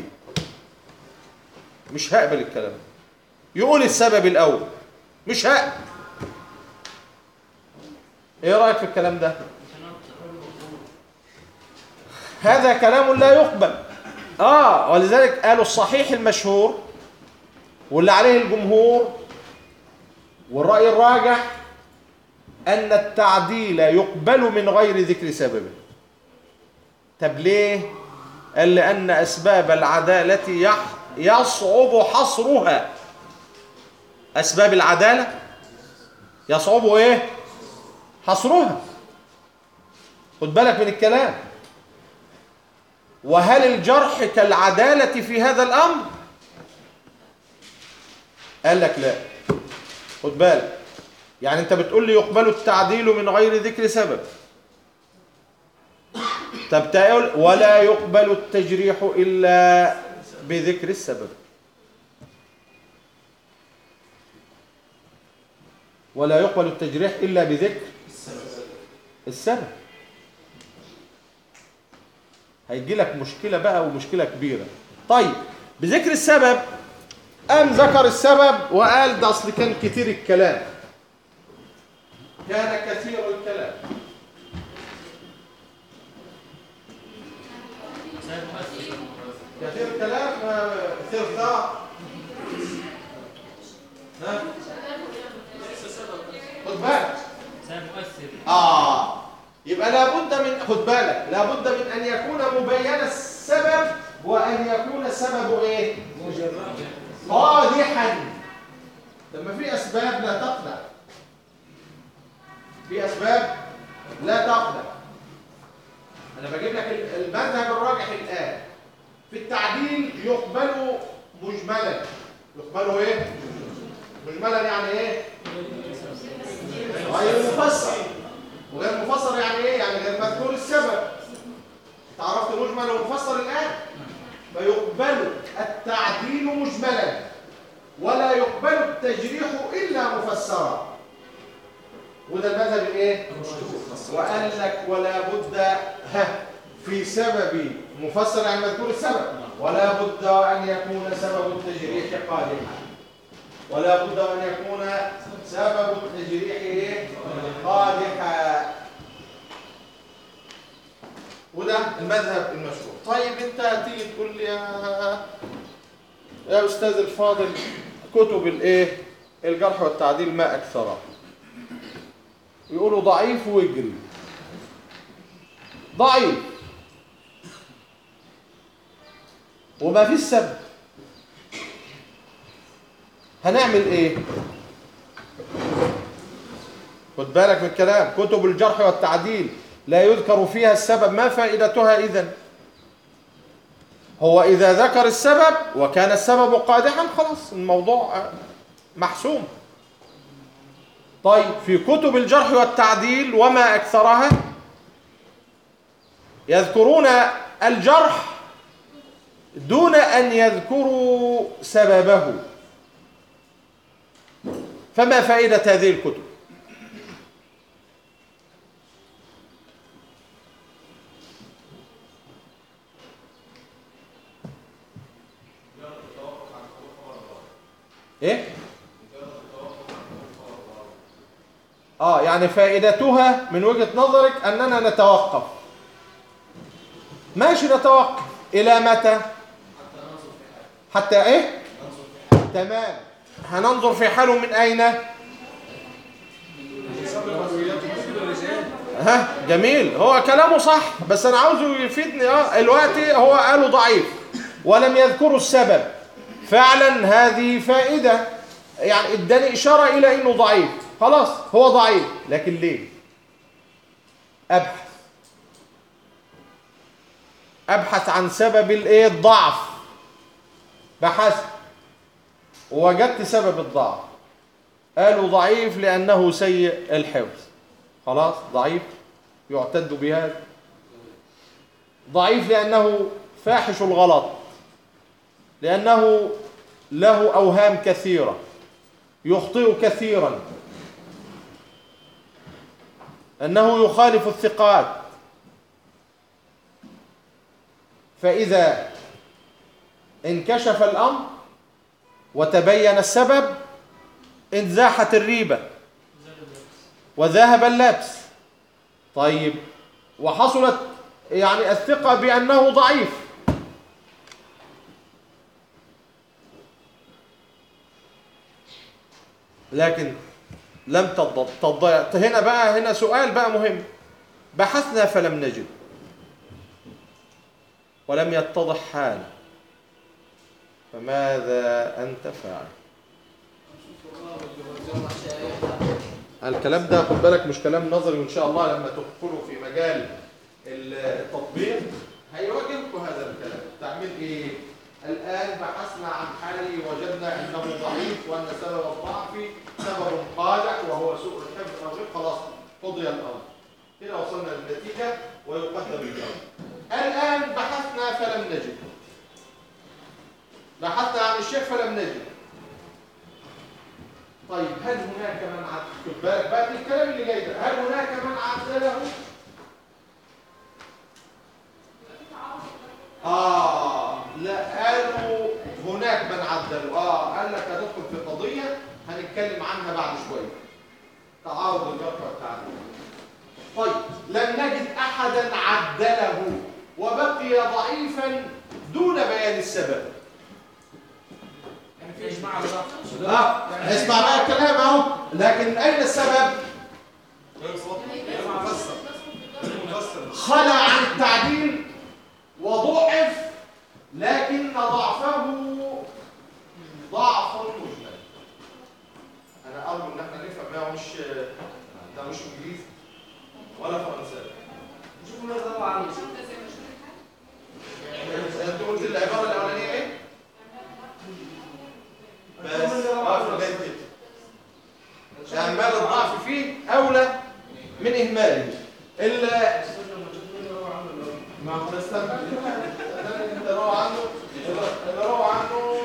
مش هقبل الكلام ده. يقول السبب الأول، مش هقبل. إيه رأيك في الكلام ده؟ هذا كلام لا يقبل. ولذلك قالوا الصحيح المشهور واللي عليه الجمهور والرأي الراجح أن التعديل يقبل من غير ذكر سببه. طب ليه؟ قال لأن أسباب العدالة يصعب حصرها. أسباب العدالة يصعب إيه؟ حصرها. خد بالك من الكلام. وهل الجرح كالعدالة في هذا الأمر؟ قال لك لا. خد بالك، يعني أنت بتقول لي يقبل التعديل من غير ذكر سبب. طب تقول ولا يقبل التجريح إلا بذكر السبب. ولا يقبل التجريح إلا بذكر السبب. هيجي لك مشكلة بقى، ومشكلة كبيرة. طيب بذكر السبب، قام ذكر السبب وقال ده أصل كان كتير الكلام، كان كثير الكلام. كثير الكلام ثرثاء. خد بالك. يبقى لابد من، خد بالك، لابد من أن يكون مبين السبب، وأن يكون السبب إيه؟ قادحا. لما في أسباب لا تقنع، في أسباب لا تقنع. أنا بجيب لك المذهب الراجح الآن في التعديل. يقبل مجملا. يقبل إيه؟ مجملا يعني إيه؟ غير مفسر. وغير مفسر يعني ايه؟ يعني غير مذكور السبب. تعرفت مجمل ومفسر الآن؟ فيقبل التعديل مجملا، ولا يقبل التجريح إلا مفسرا. وده المذهب الايه؟ وقال لك ولا بد في سبب مفسر يعني مذكور السبب، ولا بد أن يكون سبب التجريح قادحا. ولا بد أن يكون سبب التجريح قادحا. وده المذهب المشهور. طيب انت هتيجي تقول لي يا استاذ الفاضل، كتب الايه؟ الجرح والتعديل ما اكثرها. يقولوا ضعيف ويجري. ضعيف وما فيش سبب. هنعمل ايه؟ خد بالك من الكلام. كتب الجرح والتعديل لا يذكر فيها السبب، ما فائدتها إذن؟ هو إذا ذكر السبب وكان السبب قادحا خلاص الموضوع محسوم. طيب في كتب الجرح والتعديل وما أكثرها يذكرون الجرح دون أن يذكروا سببه. فما فائدة هذه الكتب؟ ايه؟ يعني فائدتها من وجهة نظرك أننا نتوقف. ماشي، نتوقف إلى متى؟ حتى ايه؟ تمام. هننظر في حاله من أين؟ جميل. هو كلامه صح، بس أنا عاوزه يفيدني. دلوقتي هو قاله ضعيف ولم يذكروا السبب. فعلا هذه فائدة، يعني اداني إشارة إلى إنه ضعيف. خلاص هو ضعيف، لكن ليه؟ أبحث عن سبب الإيه؟ الضعف. بحثت ووجدت سبب الضعف. قالوا ضعيف لأنه سيء الحفظ. خلاص ضعيف يعتد بهذا. ضعيف لأنه فاحش الغلط، لأنه له أوهام كثيرة، يخطئ كثيرا، أنه يخالف الثقات، فإذا انكشف الأمر وتبين السبب انزاحت الريبة وذهب اللبس. طيب، وحصلت يعني الثقة بأنه ضعيف، لكن لم تضيع. هنا سؤال بقى مهم: بحثنا فلم نجد ولم يتضح حال، فماذا أنت فاعل؟ الكلام ده خد بالك مش كلام نظري، وإن شاء الله لما تدخلوا في مجال التطبيق هيواجهكم هذا الكلام. تعمل إيه؟ الآن بحثنا عن حالي وجدنا أنه ضعيف وأن سبب الضعف سبب قادح وهو سوء الحفظ أو غير، خلاص قضي الأمر كده، وصلنا للنتيجة ويقدم الجواب. الآن بحثنا فلم نجد، بحثنا عن الشيخ فلم نجد. طيب، هل هناك من خد بالك بقى الكلام اللي جاي ده، هل هناك من عدله؟ لا، قالوا هناك من عدله. قال لك هندخل في قضية هنتكلم عنها بعد شوية، تعارض الجرح والتعديل. طيب، لم نجد أحدا عدله وبقي ضعيفا دون بيان السبب. يعني في اجماع على ضعف. اسمع بقى الكلام اهو، لكن أين السبب؟ خلى عن التعديل وضعف، لكن ضعفه ضعف مجمل. أنا أرجو إن احنا نفهم ده مش إنجليزي ولا فرنساوي. شوفوا ماذا هو عنه. أنت قلت العبارة الأولانية إيه؟ بس إهمال الضعف فيه أولى من إهماله. ما هو انت روى عنه اللي روى عنه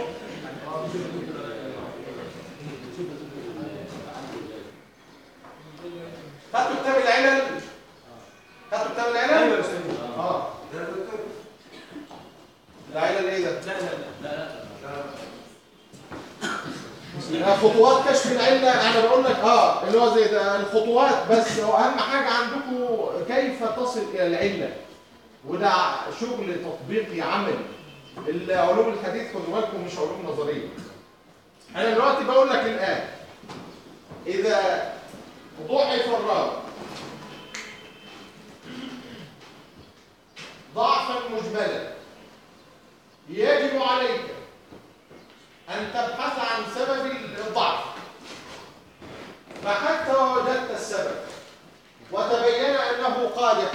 خدتوا كتاب العلل؟ خدتوا كتاب العلل؟ العلل ايه ده؟ لا خطوات كشف العلة. انا بقول لك اللي هو زي ده الخطوات، بس هو اهم حاجة عندكم كيف تصل الى العلة، وده شغل تطبيقي عملي. علوم الحديث خدوا بالكم مش علوم نظريه. انا دلوقتي بقول لك الان اذا ضعف الراوي ضعفا مجملا يجب عليك ان تبحث عن سبب الضعف. بحثت ووجدت السبب وتبين انه قادح،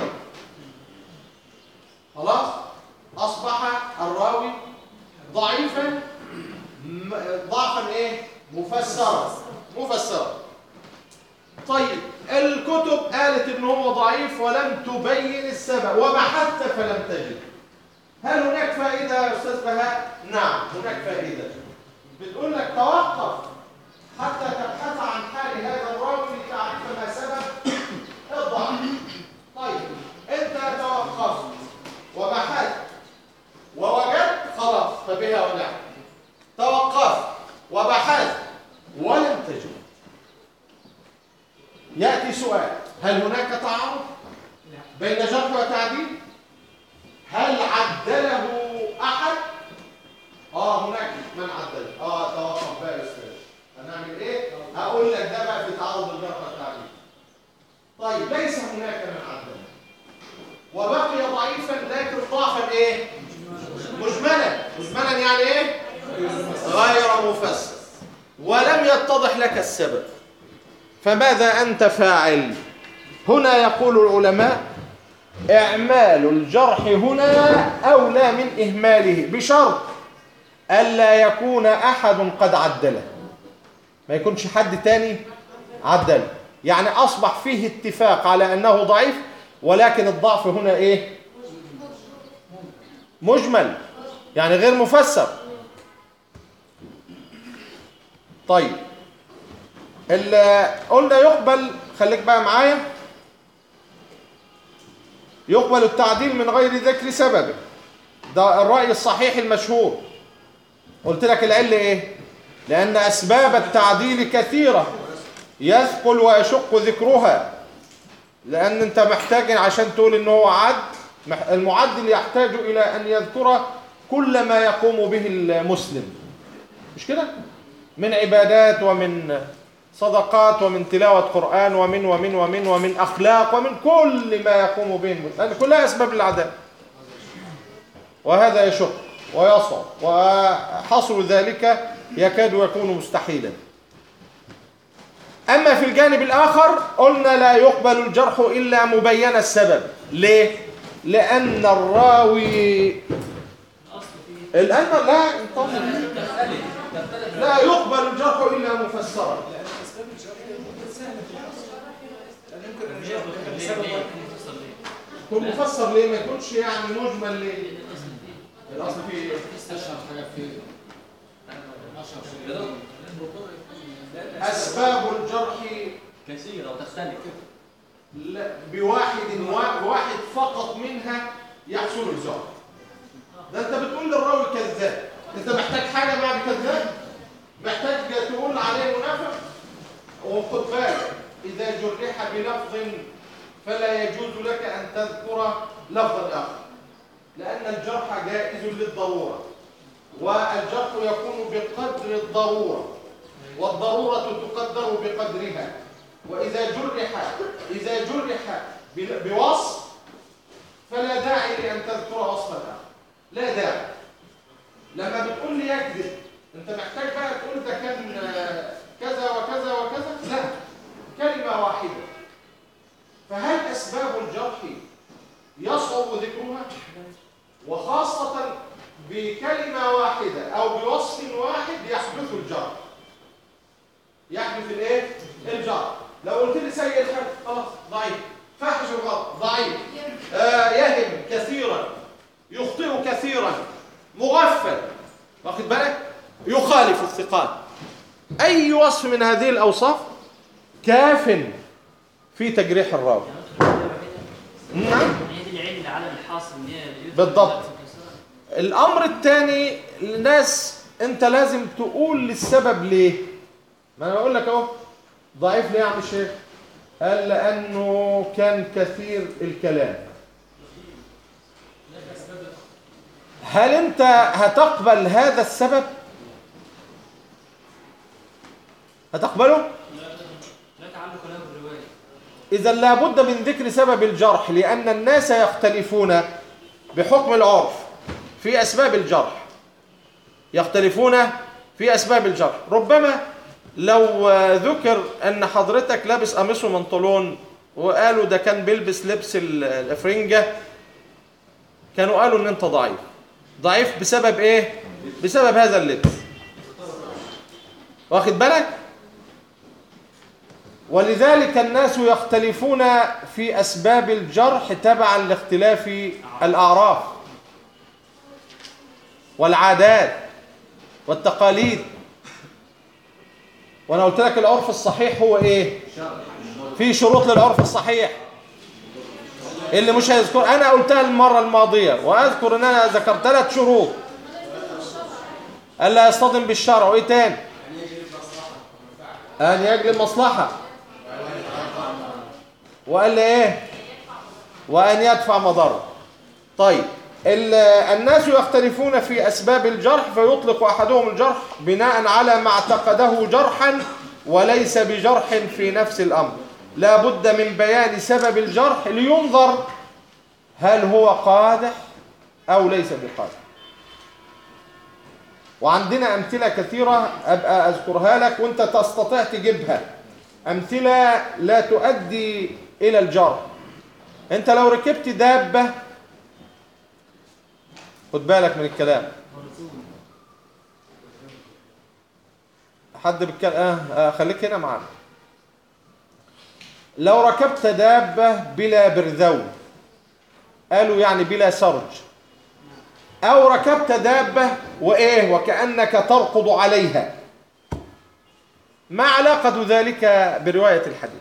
خلاص اصبح الراوي ضعيفا ضعفا ايه؟ مفسرا. طيب، الكتب قالت ان هو ضعيف ولم تبين السبب وبحثت فلم تجد. هل هناك فائده يا استاذ بهاء؟ نعم هناك فائده. بتقول لك توقف حتى تبحث عن حال هذا الراوي لتعرف ما سبب الضعف. طيب، انت توقفت وبحثت ووجدت، خلاص فبها ونعم. توقفت وبحثت ولم تجد، يأتي سؤال: هل هناك تعارض بين جرح وتعديل؟ هل عدله أحد؟ هناك من عدله. توقف بقى يا أستاذ، هنعمل إيه؟ هقول لك ده بقى في تعارض الجرح والتعديل. طيب، ليس هناك من عدله وبقي ضعيفا، لكن ضعفا ايه؟ مجملا يعني ايه؟ غير مفسر، ولم يتضح لك السبب، فماذا انت فاعل؟ هنا يقول العلماء: اعمال الجرح هنا اولى من اهماله، بشرط الا يكون احد قد عدله، ما يكونش حد تاني عدله. يعني اصبح فيه اتفاق على انه ضعيف، ولكن الضعف هنا ايه؟ مجمل، يعني غير مفسر. طيب اللي قلنا يقبل، خليك بقى معايا، يقبل التعديل من غير ذكر سببه، ده الرأي الصحيح المشهور. قلت لك العلة ايه؟ لأن أسباب التعديل كثيرة يثقل ويشق ذكرها، لأن أنت محتاج عشان تقول إنه هو عد، المعدل يحتاج إلى أن يذكر كل ما يقوم به المسلم، مش كده؟ من عبادات ومن صدقات ومن تلاوة قرآن ومن أخلاق ومن كل ما يقوم به المسلم، لأن كلها أسباب العدالة، وهذا يشق ويصعب، وحصر ذلك يكاد يكون مستحيلا. أما في الجانب الآخر قلنا لا يقبل الجرح إلا مبين السبب. ليه؟ لأن الراوي الآن لا يقبل الجرح إلا مفسرا. يكون مفسر ليه؟ ما يكونش يعني مجمل ليه؟ الأصل فيه إيه؟ أشهر حاجة فيه أسباب الجرح كثيرة وتختلف. لا بواحد فقط منها يحصل الجرح. ده أنت بتقول للراوي كذاب، أنت محتاج حاجة مع كذاب؟ محتاج تقول عليه منافق؟ وخد بالك إذا جرح بلفظ فلا يجوز لك أن تذكر لفظا آخر، لأن الجرح جائز للضرورة، والجرح يكون بقدر الضرورة، والضرورة تقدر بقدرها. وإذا جرح بوصف فلا داعي لأن تذكر وصفا آخر، لا داعي. لما بتقول لي يكذب أنت محتاج بقى تقول ده كان كذا وكذا وكذا؟ لا، كلمة واحدة. فهل أسباب الجرح يصعب ذكرها؟ وخاصة بكلمة واحدة أو بوصف واحد يحدث الجرح. يحدث الايه؟ الجرح. لو قلت لي سيء الحفظ خلاص ضعيف، فاحش الغلط ضعيف، يهم كثيرا، يخطئ كثيرا، مغفل، واخد بالك؟ يخالف الثقات. أي وصف من هذه الأوصاف كاف في تجريح الراوي. نعم هي دي العلة على الحاصل بالضبط. الأمر الثاني، الناس أنت لازم تقول للسبب ليه. ما أنا بقول لك أهو ضعيف ليه يا عم الشيخ؟ قال لأنه كان كثير الكلام. هل أنت هتقبل هذا السبب؟ هتقبله؟ لا تعلق له بالرواية. إذا لابد من ذكر سبب الجرح، لأن الناس يختلفون بحكم العرف في أسباب الجرح، يختلفون في أسباب الجرح. ربما لو ذكر أن حضرتك لابس قميص ومنطلون وقالوا ده كان بيلبس لبس الأفرنجة، كانوا قالوا أن أنت ضعيف. ضعيف بسبب إيه؟ بسبب هذا اللبس، واخد بالك؟ ولذلك الناس يختلفون في أسباب الجرح تبعا لاختلاف الأعراف والعادات والتقاليد. وأنا قلت لك العرف الصحيح هو إيه؟ في شروط للعرف الصحيح اللي مش هيذكر. أنا قلتها المرة الماضية وأذكر أن أنا ذكرت 3 شروط: ألا يصطدم بالشرع، وإيه تاني؟ أن يجلب مصلحة، وقال ايه؟ وان يدفع مضره. طيب الناس يختلفون في اسباب الجرح، فيطلق احدهم الجرح بناء على ما اعتقده جرحا وليس بجرح في نفس الامر. لا بد من بيان سبب الجرح لينظر هل هو قادح او ليس بقادح. وعندنا امثله كثيره ابقى اذكرها لك وانت تستطيع تجيبها، امثله لا تؤدي إلى الجرح. أنت لو ركبت دابة، خد بالك من الكلام، حد بالكلام خليك هنا معانا. لو ركبت دابة بلا برذو، قالوا يعني بلا سرج، أو ركبت دابة وإيه وكأنك تركض عليها، ما علاقة ذلك برواية الحديث؟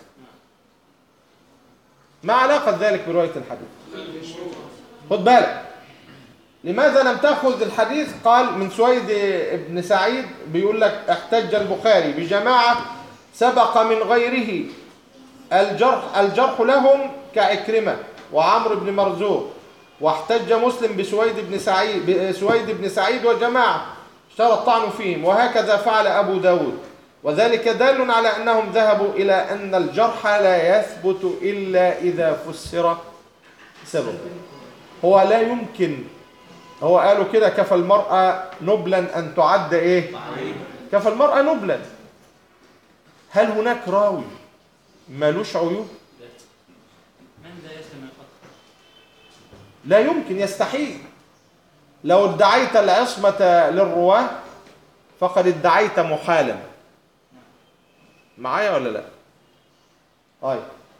ما علاقة ذلك برواية الحديث؟ خد بالك، لماذا لم تأخذ الحديث؟ قال من سويد بن سعيد بيقول لك احتج البخاري بجماعة سبق من غيره الجرح لهم كعكرمة وعمرو بن مرزوق، واحتج مسلم بسويد بن سعيد وجماعة اشترى الطعن فيهم، وهكذا فعل أبو داود، وذلك دال على أنهم ذهبوا إلى أن الجرح لا يثبت إلا إذا فسر سببه. هو لا يمكن، هو قالوا كده كفى المرأة نبلا أن تعد إيه؟ كفى المرأة نبلا. هل هناك راوي مالوش عيوب؟ من ذا يسلم الخطأ؟ لا يمكن، يستحيل. لو ادعيت العصمة للرواة فقد ادعيت محالا. معايا ولا لا؟ طيب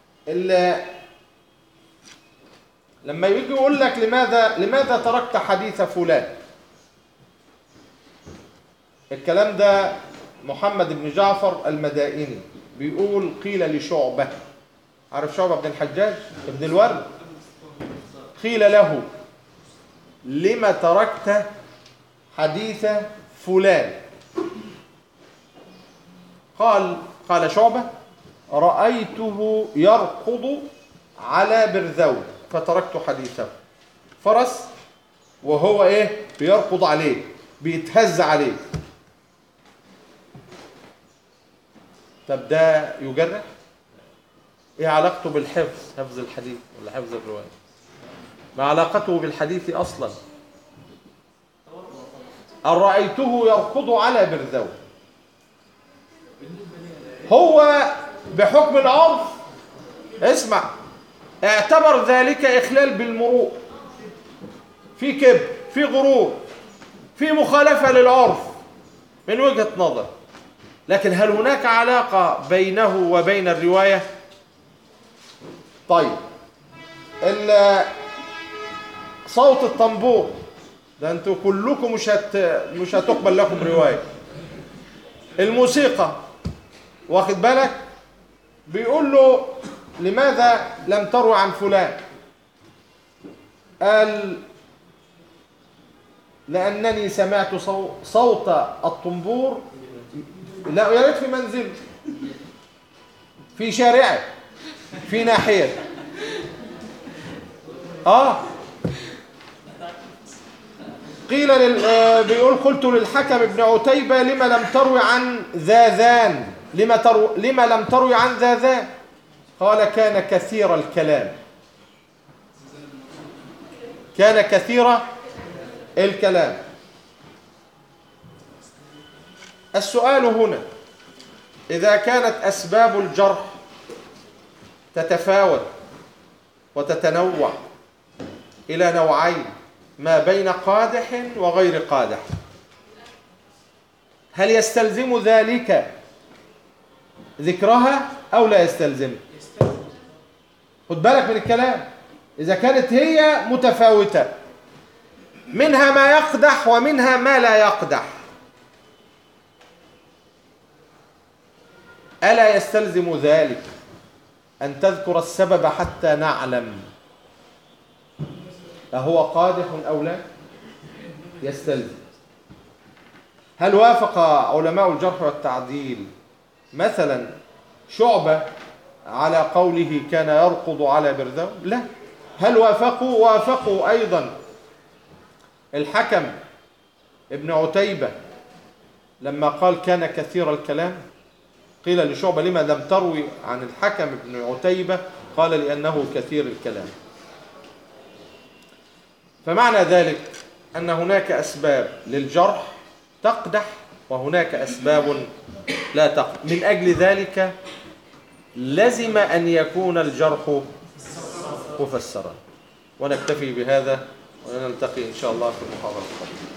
لما يجي يقول لك لماذا تركت حديث فلان؟ الكلام ده محمد بن جعفر المدائني بيقول قيل لشعبة، عارف شعبة بن الحجاج ابن الورد؟ قيل له لما تركت حديث فلان؟ قال شعبة رأيته يركض على برذو فتركت حديثه. فرس وهو ايه؟ بيركض عليه، بيتهز عليه. طب ده يجرح؟ ايه علاقته بالحفظ؟ حفظ الحديث ولا حفظ الرواية؟ ما علاقته بالحديث اصلا؟ أن رأيته يركض على برذو، هو بحكم العرف اسمع اعتبر ذلك إخلال بالمروءة، في كبر، في غرور، في مخالفة للعرف من وجهة نظر. لكن هل هناك علاقة بينه وبين الرواية؟ طيب صوت الطنبور ده انتوا كلكم مش هتقبل لكم رواية. الموسيقى واخد بالك؟ بيقول له لماذا لم تروي عن فلان؟ قال لأنني سمعت صوت الطنبور، لا يا ريت في منزل، في شارعه، في ناحية قيل بيقول قلت للحكم بن عتيبة لما لم تروي عن ذاذان؟ لما لم تروي عن ذاذان؟ قال كان كثير الكلام. كان كثير الكلام. السؤال هنا إذا كانت أسباب الجرح تتفاوت وتتنوع إلى نوعين ما بين قادح وغير قادح، هل يستلزم ذلك ذكرها أو لا يستلزم؟ خد بالك من الكلام. إذا كانت هي متفاوتة منها ما يقدح ومنها ما لا يقدح، ألا يستلزم ذلك أن تذكر السبب حتى نعلم أهو قادح أو لا؟ يستلزم. هل وافق علماء الجرح والتعديل مثلا شعبة على قوله كان يركض على برذو؟ لا. هل وافقوا أيضا الحكم ابن عتيبة لما قال كان كثير الكلام؟ قيل لشعبة لما لم تروي عن الحكم ابن عتيبة؟ قال لأنه كثير الكلام. فمعنى ذلك أن هناك أسباب للجرح تقدح وهناك أسباب لا تقدح. من أجل ذلك لزم أن يكون الجرح مفسرا. ونكتفي بهذا ونلتقي إن شاء الله في المحاضرة القادمة.